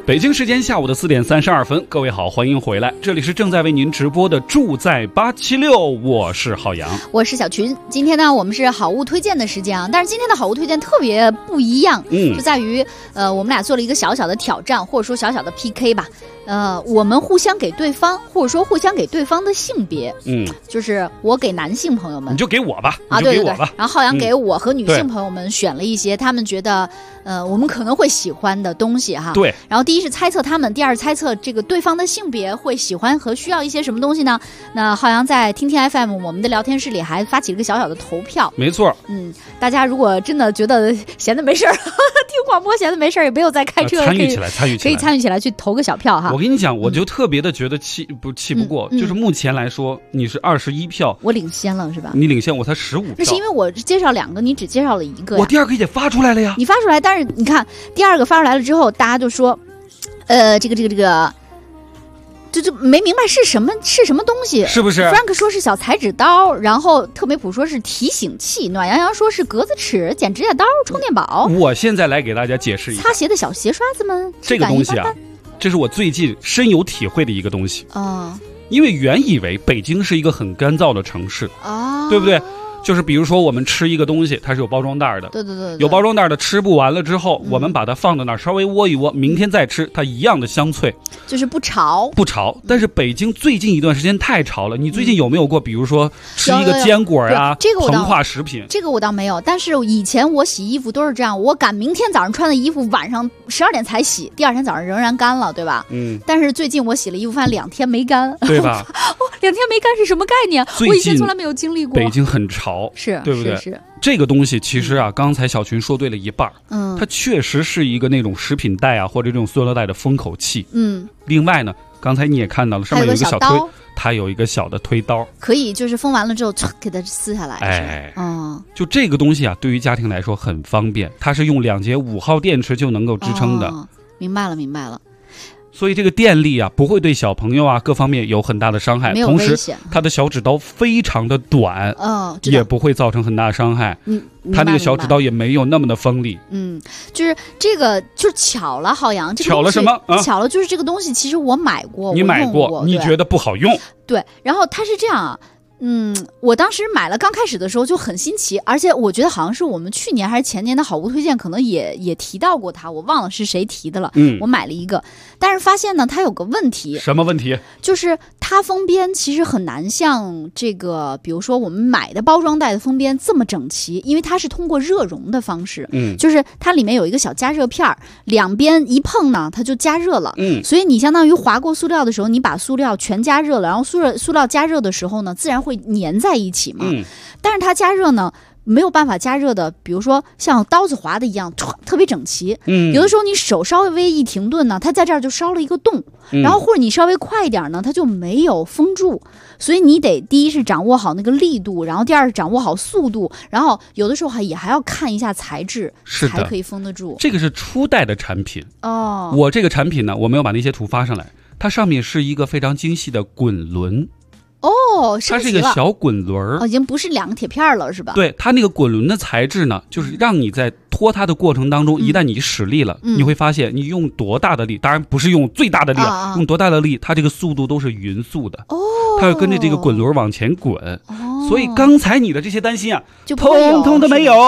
B: 北京时间下午的4点32分，各位好，欢迎回来，这里是正在为您直播的住在876，我是浩洋，
C: 我是小群。今天呢，我们是好物推荐的时间啊，但是今天的好物推荐特别不一样，就在于我们俩做了一个小小的挑战，或者说小小的 PK 吧。我们互相给对方，或者说互相给对方的性别，就是我给男性朋友们，
B: 你就给我吧，
C: 对对对，然后浩洋给我和女性朋友们选了一些他们觉得我们可能会喜欢的东西哈。
B: 对。
C: 然后第一是猜测他们，第二是猜测这个对方的性别会喜欢和需要一些什么东西呢？那浩洋在听听 FM 我们的聊天室里还发起了一个小小的投票。
B: 没错。
C: 大家如果真的觉得闲的没事儿，听广播闲的没事儿，也没有在开车，
B: 参与起来，
C: 可以参与起来去投个小票哈。
B: 我跟你讲，我就特别的觉得气不过，就是目前来说你是21票，
C: 我领先了是吧？
B: 你领先，我才15票。
C: 那是因为我介绍2个，你只介绍了1个。
B: 我第2个也发出来了呀。
C: 你发出来，但是你看第2个发出来了之后，大家就说，这个，就没明白是什么东西，
B: 是不是
C: ？Frank 说是小裁纸刀，然后特美普说是提醒器，暖洋洋说是格子尺、剪指甲刀、充电宝。
B: 我现在来给大家解释一下，
C: 擦鞋的小鞋刷子们，
B: 这个东西啊，这是我最近深有体会的一个东西
C: 啊。
B: 因为原以为北京是一个很干燥的城市
C: 啊，
B: 对不对？就是比如说我们吃一个东西，它是有包装袋的，
C: 对，
B: 有包装袋的吃不完了之后，我们把它放在那儿稍微窝一窝，明天再吃，它一样的香脆，
C: 就是不潮。
B: 但是北京最近一段时间太潮了。你最近有没有过，比如说吃一个坚果啊，膨化食品？
C: 这个我倒没有，但是以前我洗衣服都是这样，我赶明天早上穿的衣服，晚上12点才洗，第2天早上仍然干了，对吧？但是最近我洗了衣服，发现2天没干，
B: 对吧
C: ？2天没干是什么概念？我以前从来没有经历过。
B: 北京很潮。
C: 是，
B: 对不对？
C: 是
B: 这个东西其实啊，刚才小群说对了一半。它确实是一个那种食品袋啊，或者这种塑料袋的封口器。另外呢，刚才你也看到了，上面有一个小推，它有一个小的推刀，
C: 可以就是封完了之后给它撕下来。
B: 就这个东西啊，对于家庭来说很方便，它是用2节5号电池就能够支撑的。
C: 明白了。
B: 所以这个电力啊，不会对小朋友啊各方面有很大的伤害，同时它的小指刀非常的短，也不会造成很大的伤害。它那个小指刀也没有那么的锋利。
C: 就是这个就是巧了，浩洋，这个
B: 巧了什么？
C: 巧了就是这个东西，其实我买过，
B: 你买过，你觉得不好用？
C: 对，然后它是这样啊。我当时买了，刚开始的时候就很新奇，而且我觉得好像是我们去年还是前年的好物推荐，可能也提到过它，我忘了是谁提的了。我买了一个，但是发现呢，它有个问题。
B: 什么问题？
C: 就是它封边其实很难像这个，比如说我们买的包装袋的封边这么整齐，因为它是通过热熔的方式，就是它里面有一个小加热片，两边一碰呢，它就加热了。所以你相当于划过塑料的时候，你把塑料全加热了，然后塑料加热的时候呢，自然会粘在一起嘛。但是它加热呢，没有办法加热的，比如说像刀子划的一样特别整齐。有的时候你手稍微一停顿呢，它在这儿就烧了一个洞，然后或者你稍微快一点呢，它就没有封住。所以你得第一是掌握好那个力度，然后第二是掌握好速度，然后有的时候也还要看一下材质，才可以封得住。
B: 这个是初代的产品哦。我这个产品呢，我没有把那些图发上来，它上面是一个非常精细的滚轮。
C: 哦，
B: 它是一个小滚轮，
C: 已经不是2个铁片了，是吧？
B: 对，它那个滚轮的材质呢，就是让你在拖它的过程当中，一旦你使力了，你会发现你用多大的力，当然不是用最大的力，用多大的力，它这个速度都是匀速的。它会跟着这个滚轮往前滚。所以刚才你的这些担心啊，
C: 就
B: 通通的没有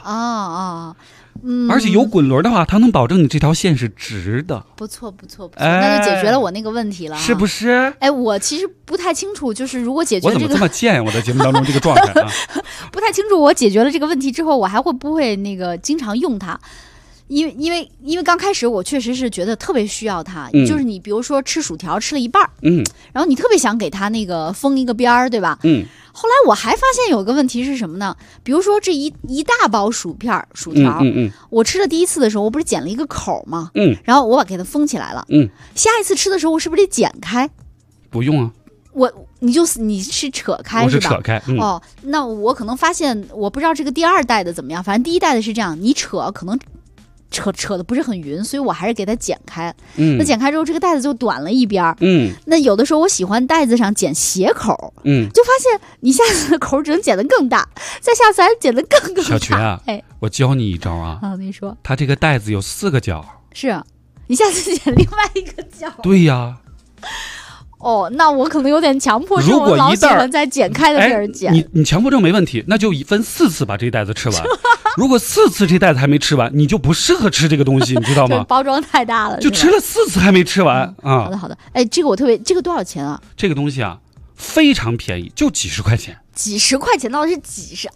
C: 嗯，
B: 而且有滚轮的话，它能保证你这条线是直的。
C: 不错，那就解决了我那个问题了，
B: 是不是？
C: 哎，我其实不太清楚，就是如果解决
B: 我怎么这么贱呀？我在节目当中这个状态啊，
C: 不太清楚。我解决了这个问题之后，我还会不会那个经常用它？因为刚开始我确实是觉得特别需要它，就是你比如说吃薯条吃了一半，然后你特别想给它那个封一个边儿，对吧？后来我还发现有个问题是什么呢？比如说这一大包薯条，我吃的第一次的时候，我不是剪了一个口吗？然后我给它封起来了。下一次吃的时候，我是不是得剪开？
B: 不用啊。
C: 你是扯开是吧？
B: 我是扯开。
C: 哦，那我可能发现，我不知道这个第2代的怎么样，反正第1代的是这样，你扯可能扯的不是很匀，所以我还是给它剪开。那剪开之后，这个袋子就短了一边。那有的时候我喜欢袋子上剪斜口。就发现你下次的口只能剪得更大，再下次还剪得更大。
B: 小群啊，我教你一招啊。
C: 你说。
B: 它这个袋子有4个角。
C: 是。 你下次剪另外一个角。
B: 对呀。
C: 哦，那我可能有点强迫症，
B: 如果
C: 我老喜欢在剪开的地儿剪。
B: 你强迫症没问题，那就分4次把这一袋子吃完。如果4次这袋子还没吃完，你就不适合吃这个东西，你知道吗？
C: 包装太大了，
B: 就吃了4次还没吃完啊。
C: 好的，哎，这个多少钱啊？
B: 这个东西啊，非常便宜，就几十块钱。
C: 几十块钱到底是几十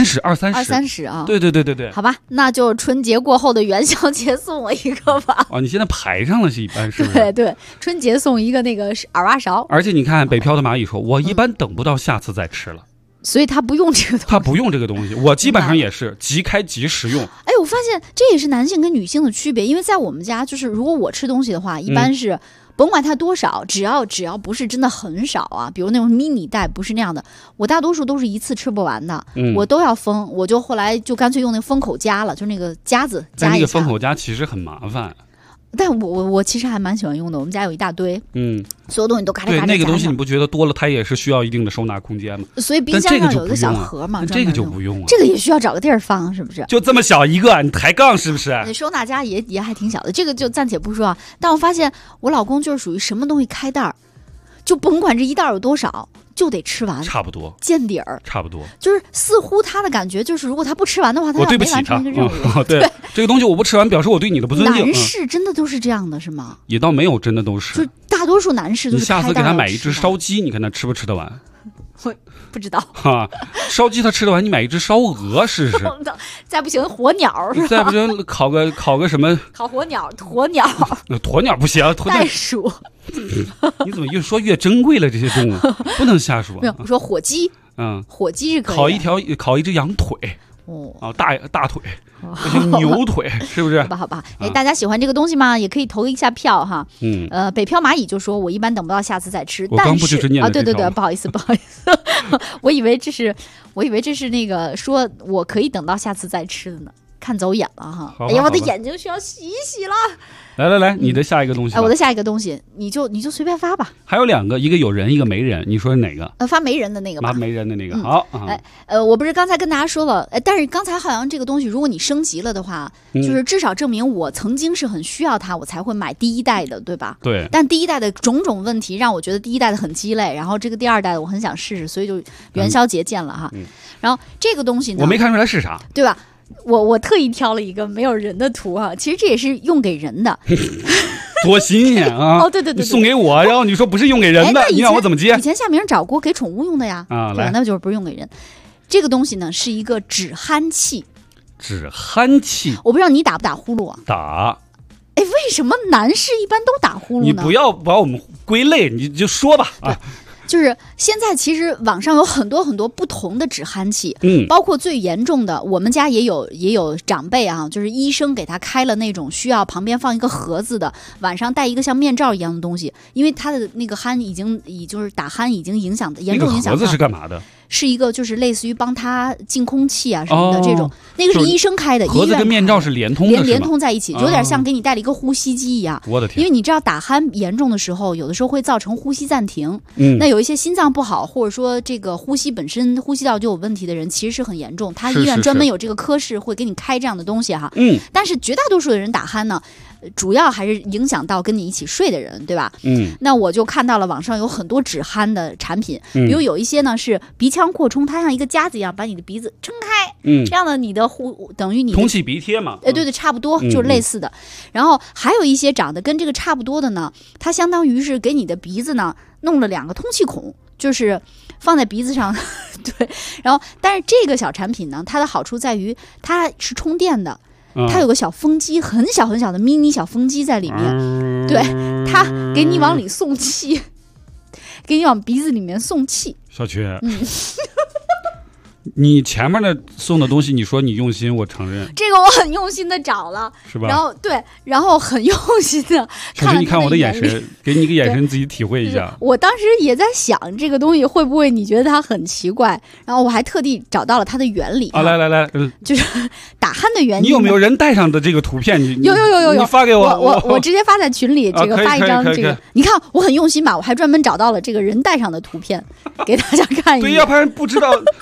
B: ？20-30啊！对。
C: 好吧，那就春节过后的元宵节送我一个吧。
B: 哦，你现在排上了是一般是不是？
C: 对，春节送一个那个耳挖勺。
B: 而且你看，北漂的蚂蚁说，我一般等不到下次再吃了。
C: 所以他不用这个东西。
B: 他不用这个东西，我基本上也是即开即食用。
C: 哎，我发现这也是男性跟女性的区别，因为在我们家，就是如果我吃东西的话，一般是。甭管它多少，只要不是真的很少啊，比如那种迷你袋不是那样的，我大多数都是一次吃不完的，我都要封，我就后来就干脆用那个封口夹了，就那个夹子夹一下。
B: 但那个封口夹其实很麻烦。
C: 但我其实还蛮喜欢用的，我们家有一大堆，所有东西都嘎吱嘎吱。
B: 对，那个东西你不觉得多了，它也是需要一定的收纳空间吗？
C: 所以冰箱上有一个小盒嘛，
B: 这个就不用啊。
C: 这个也需要找个地儿放，是不是？
B: 就这么小一个，你抬杠是不是？
C: 那收纳夹也还挺小的，这个就暂且不说啊。但我发现我老公就是属于什么东西开袋儿，就甭管这一袋有多少，就得吃完，
B: 差不多
C: 见底儿，
B: 差不多。
C: 就是似乎他的感觉就是，如果他不吃完的话，他没完成一个任务。
B: 对，这个东西我不吃完，表示我对你的不尊敬。
C: 男士真的都是这样的，是吗？
B: 也倒没有，真的都是。
C: 就大多数男士都是。
B: 你下次给他买一只烧鸡，你看他吃不吃得完？
C: 我不知道。
B: 哈，烧鸡他吃得完，你买一只烧鹅试试。
C: 再不行火鸟是吧？
B: 再不行烤个什么？
C: 烤火鸟，鸵鸟。
B: 鸵鸟不行，
C: 袋鼠。
B: 你怎么越说越珍贵了？这些动物不能瞎说。
C: 没有，我说火鸡。火鸡是可以。
B: 烤一只羊腿。大腿，牛腿，是不是？
C: 好吧，哎，大家喜欢这个东西吗？也可以投一下票哈。北漂蚂蚁就说，我一般等不到下次再吃。
B: 我刚不就是念的
C: 对，不好意思，我以为这是那个说我可以等到下次再吃的呢。看走眼了哈！哎呀，我的眼睛需要洗一洗了。
B: 来，你的下一个东西。
C: 我的下一个东西，你就随便发吧。
B: 还有2个，一个有人，一个没人，你说是哪个？
C: 发没人的那个吧。
B: 发没人的那个，好。
C: 我不是刚才跟大家说了，但是刚才好像这个东西，如果你升级了的话，就是至少证明我曾经是很需要它，我才会买第一代的，对吧？
B: 对。
C: 但第一代的种种问题让我觉得第一代的很鸡肋，然后这个第2代的我很想试试，所以就元宵节见了哈。然后这个东西呢，
B: 我没看出来是啥，
C: 对吧？我特意挑了一个没有人的图啊，其实这也是用给人的，
B: 多新鲜啊！
C: 对，
B: 你送给我，然后你说不是用给人的，你让我怎么接？
C: 以前夏明找过给宠物用的呀，对，那就是不是用给人。这个东西呢是一个止鼾器，我不知道你打不打呼噜啊？
B: 打。
C: 哎，为什么男士一般都打呼噜呢？
B: 你不要把我们归类，你就说吧啊。
C: 就是现在其实网上有很多很多不同的止鼾器，包括最严重的，我们家也有长辈啊，就是医生给他开了那种需要旁边放一个盒子的，晚上戴一个像面罩一样的东西，因为他的那个鼾就是打鼾已经严重影响。
B: 那个盒子是干嘛的？
C: 是一个就是类似于帮他净空气啊什么的这种，那个是医生开的，
B: 盒子跟面罩是连通的，
C: 连通在一起，有点像给你带了一个呼吸机一样。
B: 我的天！
C: 因为你知道打鼾严重的时候，有的时候会造成呼吸暂停。那有一些心脏不好，或者说这个呼吸本身呼吸道就有问题的人，其实是很严重。他医院专门有这个科室会给你开这样的东西哈。但是绝大多数的人打鼾呢，主要还是影响到跟你一起睡的人，对吧？那我就看到了网上有很多止鼾的产品，比如有一些呢是鼻腔扩充，它像一个夹子一样把你的鼻子撑开，这样的你的等于你
B: 通气鼻贴嘛，
C: 对，差不多就是类似的。然后还有一些长得跟这个差不多的呢，它相当于是给你的鼻子呢弄了2个通气孔，就是放在鼻子上，对。然后但是这个小产品呢，它的好处在于它是充电的。它有个小风机，很小很小的迷你小风机在里面，对，它给你往里送气，给你往鼻子里面送气。
B: 小缺，你前面的送的东西，你说你用心，我承认。
C: 这个我很用心的找了，
B: 是吧？
C: 然后对，然后很用心的看了。
B: 你看我的眼神，给你一个眼神，自己体会一下。
C: 我当时也在想，这个东西会不会你觉得它很奇怪？然后我还特地找到了它的原理。
B: 来，
C: 就是打鼾的原理。
B: 你有没有人带上的这个图片？
C: 有，
B: 你发给我，
C: 我直接发在群里，这个发一张这个。你看我很用心吧？我还专门找到了这个人带上的图片，给大家看一下。
B: 对，要不然不知道。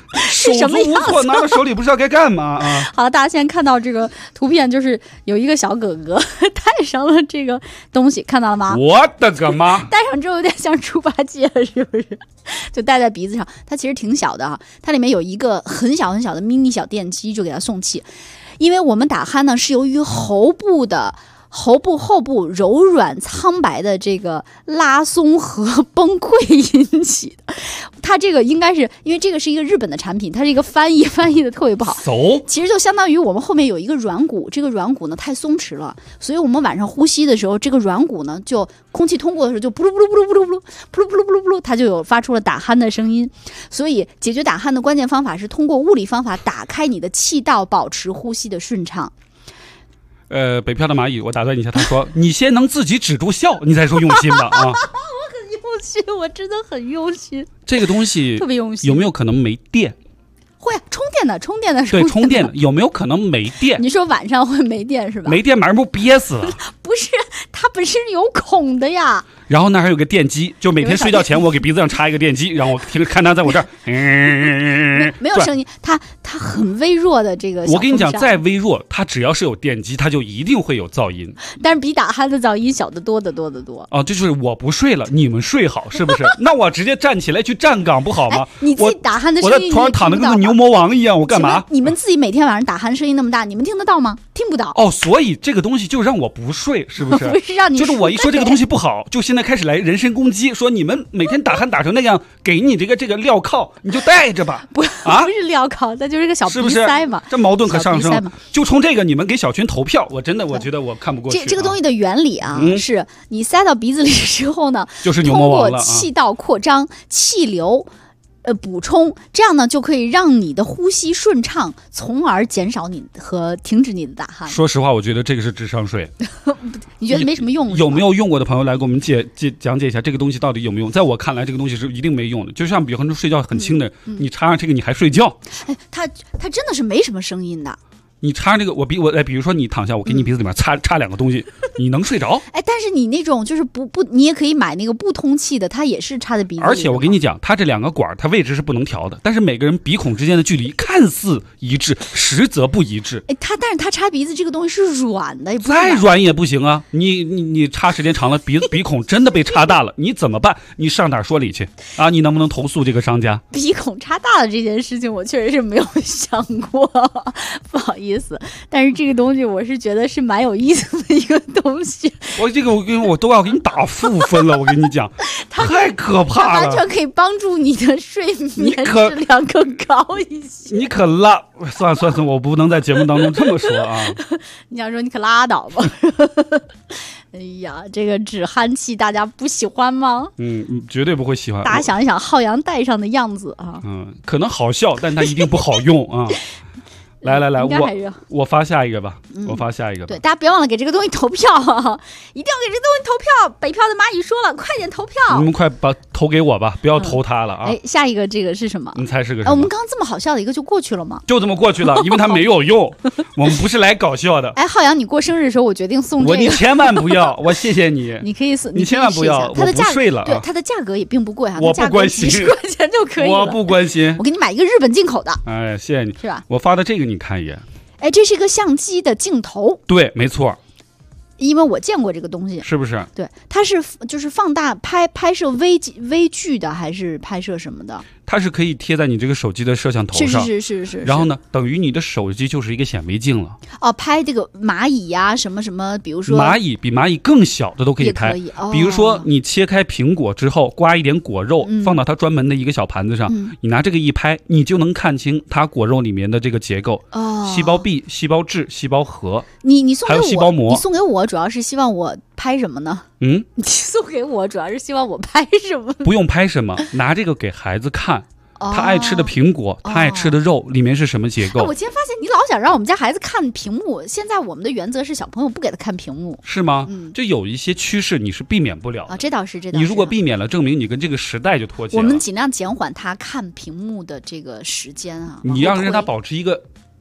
C: 是什么样子？
B: 手足无措，拿到手里不知道该干嘛啊！
C: 好了，大家现在看到这个图片，就是有一个小哥哥戴上了这个东西，看到了吗？
B: 我的个妈！
C: 戴上之后有点像猪八戒，是不是？就戴在鼻子上，它其实挺小的啊，它里面有一个很小很小的 mini 小电机，就给它送气。因为我们打鼾呢，是由于喉部后部柔软苍白的这个拉松和崩溃引起的。它这个应该是因为这个是一个日本的产品，它是一个翻译的特别不好。其实就相当于我们后面有一个软骨，这个软骨呢太松弛了，所以我们晚上呼吸的时候，这个软骨呢就空气通过的时候就噗噜噗噜噗噜噗噜噗噜噗噜噗噜噗噜噗噜，它就有发出了打鼾的声音。所以解决打鼾的关键方法是通过物理方法打开你的气道，保持呼吸的顺畅。
B: 北漂的蚂蚁，我打断一下，他说：“你先能自己止住笑，你再说用心吧啊！”
C: 我很用心，我真的很用心。
B: 这个东西
C: 特别用心，
B: 有没有可能没电？
C: 会充电的，
B: 对，充电的有没有可能没电？
C: 你说晚上会没电是吧？
B: 没电马上不憋死了？
C: 不是，它本身有孔的呀。
B: 然后那还有个电机，就每天睡觉前我给鼻子上插一个电机，然后我看它在我这儿，
C: 没有声音，它很微弱的这个。
B: 我跟你讲，再微弱，它只要是有电机，它就一定会有噪音。
C: 但是比打鼾的噪音小得多。
B: 哦，这就是我不睡了，你们睡好是不是？那我直接站起来去站岗不好吗？
C: 你自己打鼾的声音，
B: 我在床上躺得跟个牛魔王一样，我干嘛？
C: 你们自己每天晚上打鼾声音那么大，你们听得到吗？听不到。
B: 哦，所以这个东西就让我不睡，是不是？
C: 不是让你，
B: 就是我一说这个东西不好，就现在开始来人身攻击，说你们每天打鼾打成那样，给你这个镣铐，你就带着吧。
C: 不是镣铐，那就是个小鼻塞嘛。
B: 这矛盾可上升了。就冲这个，你们给小群投票，我真的我觉得我看不过去。
C: 这个东西的原理啊，是你塞到鼻子里的时候呢，
B: 就是牛魔王了，
C: 通过气道扩张，气流。补充，这样呢就可以让你的呼吸顺畅，从而减少你和停止你的打鼾。
B: 说实话，我觉得这个是智商税。
C: 你觉得没什么用？
B: 有没有用过的朋友来给我们讲解一下这个东西到底有没有用？在我看来，这个东西是一定没用的。就像比方说睡觉很轻的，你插上这个你还睡觉，
C: 它真的是没什么声音的。
B: 你插这个，比如说你躺下，我给你鼻子里面插两个东西，你能睡着？
C: 但是你那种就是不，你也可以买那个不通气的，它也是插在鼻子里。
B: 而且我跟你讲，它这两个管它位置是不能调的，但是每个人鼻孔之间的距离看似一致，实则不一致。
C: 但是它插鼻子这个东西是软的，
B: 再软也不行啊！你插时间长了，鼻孔真的被插大了，你怎么办？你上哪儿说理去啊？你能不能投诉这个商家？
C: 鼻孔插大了这件事情，我确实是没有想过，不好意思。但是这个东西我是觉得是蛮有意思的一个东西。
B: 我都要给你打负分了，我跟你讲，太可怕了。
C: 它完全可以帮助你的睡眠质量更高一些。
B: 你可拉，算，我不能在节目当中这么说啊。
C: 你想说你可拉倒吧。哎呀，这个止鼾器大家不喜欢吗？
B: 绝对不会喜欢。
C: 大家想一想浩洋戴上的样子啊。
B: 可能好笑，但它一定不好用啊。来，我发下一个吧，
C: 对，大家别忘了给这个东西投票啊！一定要给这个东西投票。北漂的蚂蚁说了，快点投票！
B: 你们快把投给我吧，不要投他了啊！
C: 下一个这个是什么？
B: 你猜是个什么？
C: 我们刚刚这么好笑的一个就过去了吗？
B: 就这么过去了，因为它没有用。我们不是来搞笑的。
C: 浩洋，你过生日的时候，我决定送这个。
B: 你千万不要，我谢谢你。
C: 你可以送，
B: 你千万不要，
C: 它的价
B: 睡了。
C: 对，它的价格也并不贵哈，
B: 我不关心
C: ，10块钱就可以了。
B: 我不关心。
C: 我给你买一个日本进口的。
B: 哎，谢谢你，
C: 是吧？
B: 我发的这个你看一眼。
C: 这是一个相机的镜头，
B: 对，没错，
C: 因为我见过这个东西，
B: 是不是？
C: 对，它是就是放大拍摄微距的，还是拍摄什么的？
B: 它是可以贴在你这个手机的摄像头上，
C: 是。
B: 然后呢，等于你的手机就是一个显微镜了。
C: 拍这个蚂蚁呀，什么什么，比如说
B: 蚂蚁比蚂蚁更小的都可以拍。比如说你切开苹果之后，刮一点果肉，放到它专门的一个小盘子上，你拿这个一拍，你就能看清它果肉里面的这个结构。细胞壁、细胞质、细胞核。
C: 你送给我，
B: 还有细胞膜。
C: 你送给我主要是希望我拍什么呢？你送给我主要是希望我拍什么？
B: 不用拍什么，拿这个给孩子看。他爱吃的苹果，他爱吃的肉里面是什么结构？
C: 我今天发现你老想让我们家孩子看屏幕，现在我们的原则是小朋友不给他看屏幕，
B: 是吗？就有一些趋势你是避免不了的。
C: 这倒是。
B: 你如果避免了，证明你跟这个时代就脱节了。
C: 我们尽量减缓他看屏幕的这个时间啊。
B: 你让他保持一个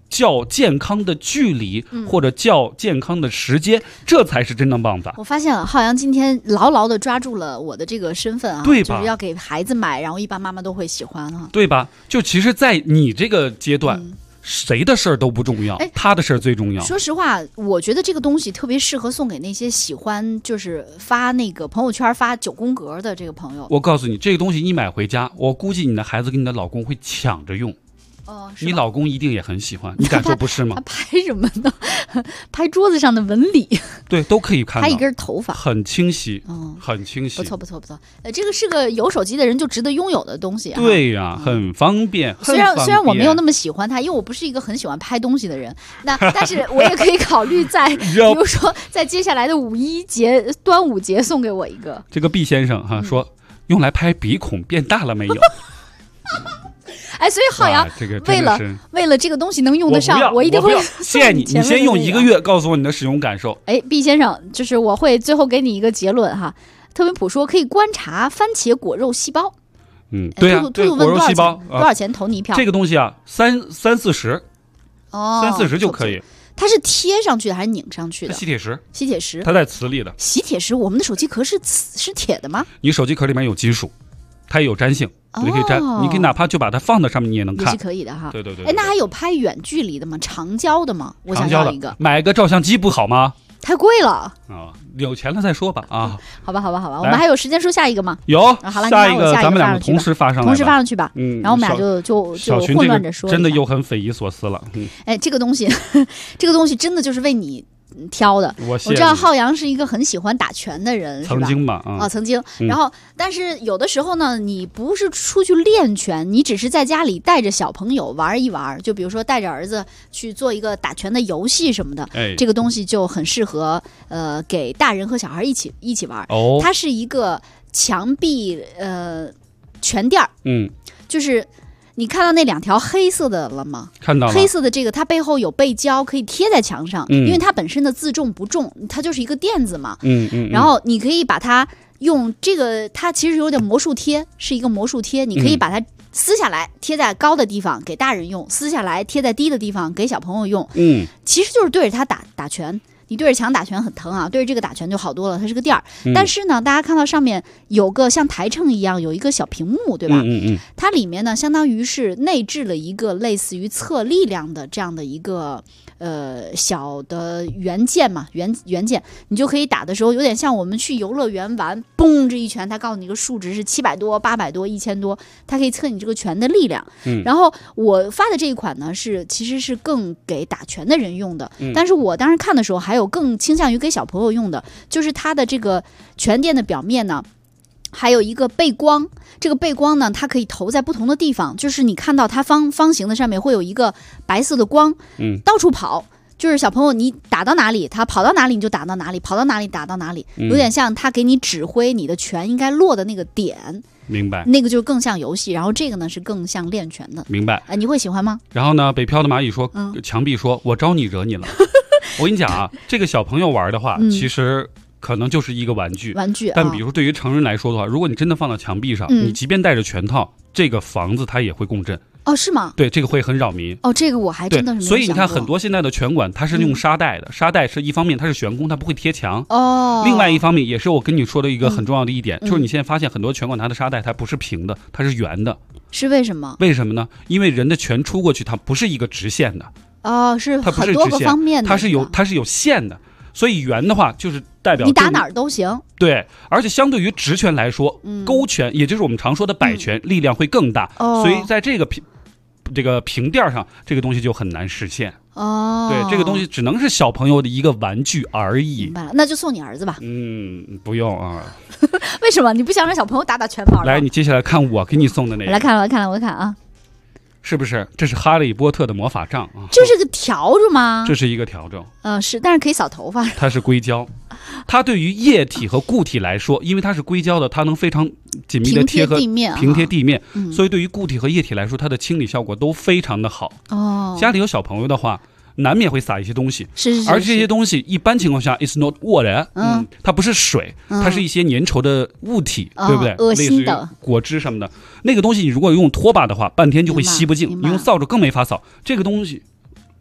B: 较健康的距离，或者较健康的时间，这才是真正办法。
C: 我发现了，浩洋今天牢牢的抓住了我的这个身份啊，
B: 对吧？
C: 就是要给孩子买，然后一般妈妈都会喜欢啊，
B: 对吧？就其实，在你这个阶段。谁的事儿都不重要，他的事儿最重要。
C: 说实话，我觉得这个东西特别适合送给那些喜欢就是发那个朋友圈发9宫格的这个朋友。
B: 我告诉你，这个东西你买回家，我估计你的孩子跟你的老公会抢着用。你老公一定也很喜欢，你敢说不是吗？
C: 他拍什么呢？拍桌子上的纹理，
B: 对，都可以看到。
C: 拍一根头发，
B: 很清晰，很清晰。
C: 不错。这个是个有手机的人就值得拥有的东西。
B: 对呀，很方便。
C: 虽然我没有那么喜欢它，因为我不是一个很喜欢拍东西的人，但是我也可以考虑在，比如说在接下来的5一节、端午节送给我一个。
B: 这个毕先生说，用来拍鼻孔变大了没有？
C: 所以浩洋为了这个东西能用得上，我一定会。
B: 谢谢你，你先用1个月，告诉我你的使用感受。
C: 毕先生，就是我会最后给你一个结论哈。特别普说可以观察番茄果肉细胞。
B: 对啊，对，果肉细胞
C: 多少钱投你一票？
B: 这个东西啊，30-40，30-40就可以。
C: 它是贴上去的还是拧上去的？
B: 吸铁石，
C: 吸铁石，
B: 它在磁力的。
C: 吸铁石，我们的手机壳是铁的吗？
B: 你手机壳里面有金属。它也有粘性，你可以粘，你可以哪怕就把它放在上面，你也能看，
C: 也是可以的哈。
B: 对。
C: 那还有拍远距离的吗？长焦的吗？我想要一个。
B: 买个照相机不好吗？
C: 太贵了
B: 有钱了再说吧啊。
C: 好吧，我们还有时间说下一个吗？
B: 有，
C: 好了，
B: 下一个咱们两个同时发
C: 上去吧。然后我们俩就混乱着说，
B: 真的又很匪夷所思了。
C: 这个东西真的就是为你挑的。我知道浩洋是一个很喜欢打拳的人，
B: 曾经吧，
C: 曾经。然后，但是有的时候呢，你不是出去练拳，你只是在家里带着小朋友玩一玩，就比如说带着儿子去做一个打拳的游戏什么的。这个东西就很适合给大人和小孩一起玩。它是一个墙壁拳垫儿，就是。你看到那2条黑色的了吗？
B: 看到了。
C: 黑色的这个，它背后有背胶，可以贴在墙上，因为它本身的自重不重，它就是一个垫子嘛。然后你可以把它用这个，它其实有点魔术贴，是一个魔术贴，你可以把它撕下来贴在高的地方给大人用，撕下来贴在低的地方给小朋友用。其实就是对着它打拳。你对着墙打拳很疼啊，对着这个打拳就好多了，它是个垫儿。但是呢，大家看到上面有个像台秤一样有一个小屏幕，对吧？它里面呢，相当于是内置了一个类似于测力量的这样的一个小的元件嘛，元件，你就可以打的时候有点像我们去游乐园玩，嘣这一拳，它告诉你个数值是700多、800多、1000多，它可以测你这个拳的力量。然后我发的这一款呢，其实是更给打拳的人用的，但是我当时看的时候还有更倾向于给小朋友用的，就是它的这个拳垫的表面呢还有一个背光，这个背光呢它可以投在不同的地方，就是你看到它方形的上面会有一个白色的光，到处跑，就是小朋友你打到哪里他跑到哪里你就打到哪里，跑到哪里打到哪里，有点像他给你指挥你的拳应该落的那个点。
B: 明白，
C: 那个就更像游戏，然后这个呢是更像练拳的。
B: 明白，
C: 你会喜欢吗？
B: 然后呢，北漂的蚂蚁说，墙壁说，我招你惹你了。我跟你讲啊，这个小朋友玩的话，其实可能就是一个玩具，但比如对于成人来说的话，如果你真的放到墙壁上，你即便戴着拳套，这个房子它也会共振。
C: 是吗？
B: 对，这个会很扰民。
C: 这个我还真的是没有想过。
B: 所以你看，很多现在的拳馆它是用沙袋的，沙袋是一方面它是悬空，它不会贴墙。另外一方面也是我跟你说的一个很重要的一点，就是你现在发现很多拳馆它的沙袋它不是平的，它是圆的。
C: 是为什么？
B: 为什么呢？因为人的拳出过去，它不是一个直线的。
C: 是很多个方面的，
B: 它是有线的。所以圆的话就是代表
C: 你打哪儿都行。
B: 对，而且相对于直拳来说，勾拳也就是我们常说的摆拳，力量会更大。所以在这个平垫上，这个东西就很难实现。对，这个东西只能是小朋友的一个玩具而已。
C: 明白了，那就送你儿子吧。
B: 不用啊。
C: 为什么你不想让小朋友打拳吗？
B: 来，你接下来看我给你送的那个。
C: 我来看啊。
B: 是不是？这是哈利波特的魔法杖啊！
C: 这是个笤帚吗？
B: 这是一个笤帚。
C: 是，但是可以扫头发。
B: 它是硅胶，它对于液体和固体来说，因为它是硅胶的，它能非常紧密的贴合平贴地面，所以对于固体和液体来说，它的清理效果都非常的好。家里有小朋友的话，难免会撒一些东西，而这些东西一般情况下 is not water，它不是水，它是一些粘稠的物体，对不对？
C: 恶心的
B: 类似于果汁什么的，那个东西你如果用拖把的话，半天就会吸不净，你用扫帚更没法扫。这个东西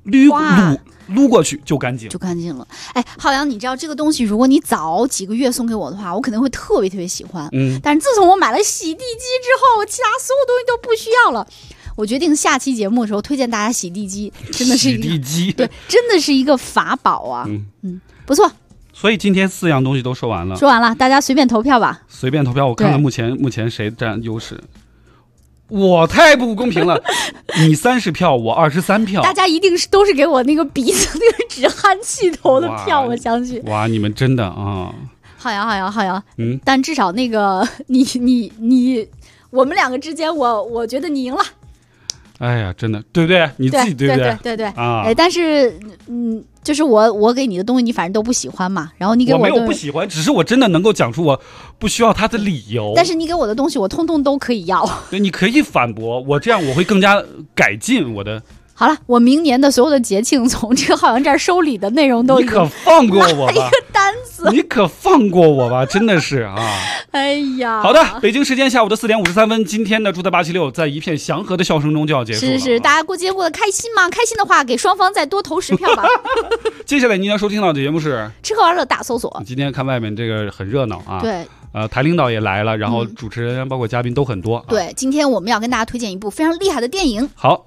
B: 撸过去就干净，
C: 了。哎，浩洋，你知道这个东西，如果你早几个月送给我的话，我肯定会特别喜欢。但是自从我买了洗地机之后，我其他所有东西都不需要了。我决定下期节目的时候推荐大家洗地机，真的是
B: 洗地机，
C: 对，真的是一个法宝啊。不错。
B: 所以今天4样东西都说完了，
C: 大家随便投票吧。
B: 随便投票，我看看目前谁占优势。我太不公平了，你30票，我23票。
C: 大家一定都是给我那个鼻子那个止鼾器投的票，我相信。
B: 哇，你们真的啊！
C: 浩洋，但至少那个你，我们两个之间，我觉得你赢了。
B: 哎呀，真的，对不对？你自己对不对？
C: 对啊！哎，但是就是我给你的东西，你反正都不喜欢嘛。然后你给
B: 我没有不喜欢，只是我真的能够讲出我不需要他的理由。
C: 但是你给我的东西，我通通都可以要。
B: 对，你可以反驳我，这样我会更加改进我的。
C: 好了，我明年的所有的节庆从这个浩洋这儿收礼的内容都
B: 你可放过我吧，
C: 一个单子，
B: 你可放过我吧，真的是啊！
C: 哎呀，
B: 好的，北京时间下午的4点53分，今天的住在876在一片祥和的笑声中就要结束了。
C: 是，大家过节过得开心吗？开心的话，给双方再多投10票吧。
B: 接下来您要收听到的节目是
C: 吃喝玩乐大搜索。
B: 今天看外面这个很热闹啊，
C: 对，
B: 台领导也来了，然后主持人包括嘉宾都很多。
C: 对，今天我们要跟大家推荐一部非常厉害的电影。
B: 好。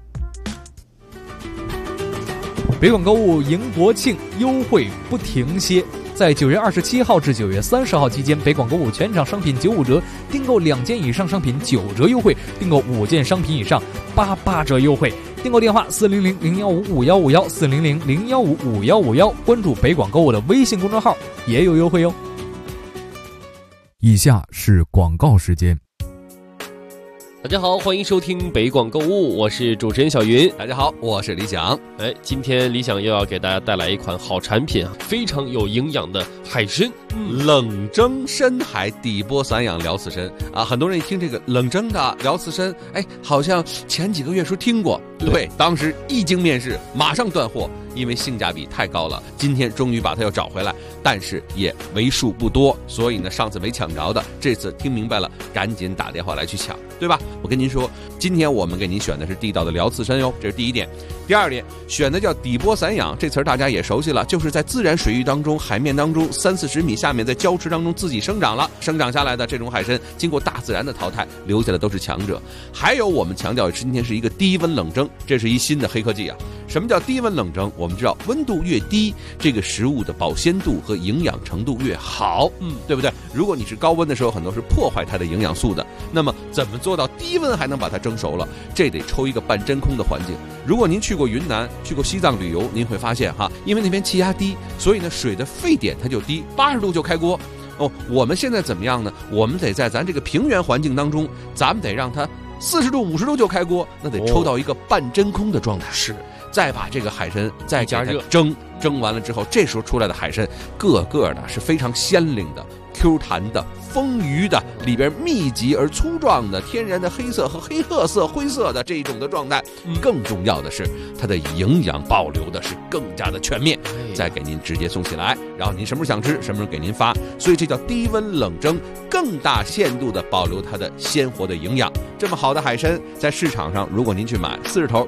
E: 北广购物迎国庆，优惠不停歇。在9月27号至9月30号期间，北广购物全场商品95折，订购2件以上商品9折优惠，订购5件商品以上88折优惠。订购电话400-015-5151 400-015-5151，关注北广购物的微信公众号也有优惠哟。
L: 以下是广告时间。
D: 大家好，欢迎收听北广购物，我是主持人小云。
G: 大家好，我是李想。
D: 今天李想又要给大家带来一款好产品，非常有营养的海参，
G: 冷蒸深海底波散养辽刺参啊！很多人一听这个冷蒸的辽刺参，好像前几个月时候听过，对，当时一经面世，马上断货，因为性价比太高了。今天终于把它又找回来，但是也为数不多，所以呢，上次没抢着的，这次听明白了，赶紧打电话来去抢，对吧？我跟您说，今天我们给您选的是地道的辽刺参哟，这是第一点。第二点，选的叫底波散养，这词儿大家也熟悉了，就是在自然水域当中、海面当中30-40米下面，在礁池当中自己生长下来的这种海参，经过大自然的淘汰，留下的都是强者。还有我们强调今天是一个低温冷蒸，这是一新的黑科技啊！什么叫低温冷蒸？我们知道温度越低，这个食物的保鲜度和营养程度越好，对不对？如果你是高温的时候，很多是破坏它的营养素的。那么怎么做到低温还能把它蒸熟了？这得抽一个半真空的环境。如果您去过云南、去过西藏旅游，您会发现因为那边气压低，所以呢水的沸点它就低，80度就开锅。我们现在怎么样呢？我们得在咱这个平原环境当中，咱们得让它40度、50度就开锅，那得抽到一个半真空的状态。
D: 是。
G: 再把这个海参再加热蒸完了之后，这时候出来的海参个个的是非常鲜灵的、Q 弹的、丰腴的，里边密集而粗壮的天然的黑色和黑褐色、灰色的这一种的状态。更重要的是，它的营养保留的是更加的全面，再给您直接送起来，然后您什么时候想吃，什么时候给您发。所以这叫低温冷蒸，更大限度的保留它的鲜活的营养。这么好的海参，在市场上如果您去买40头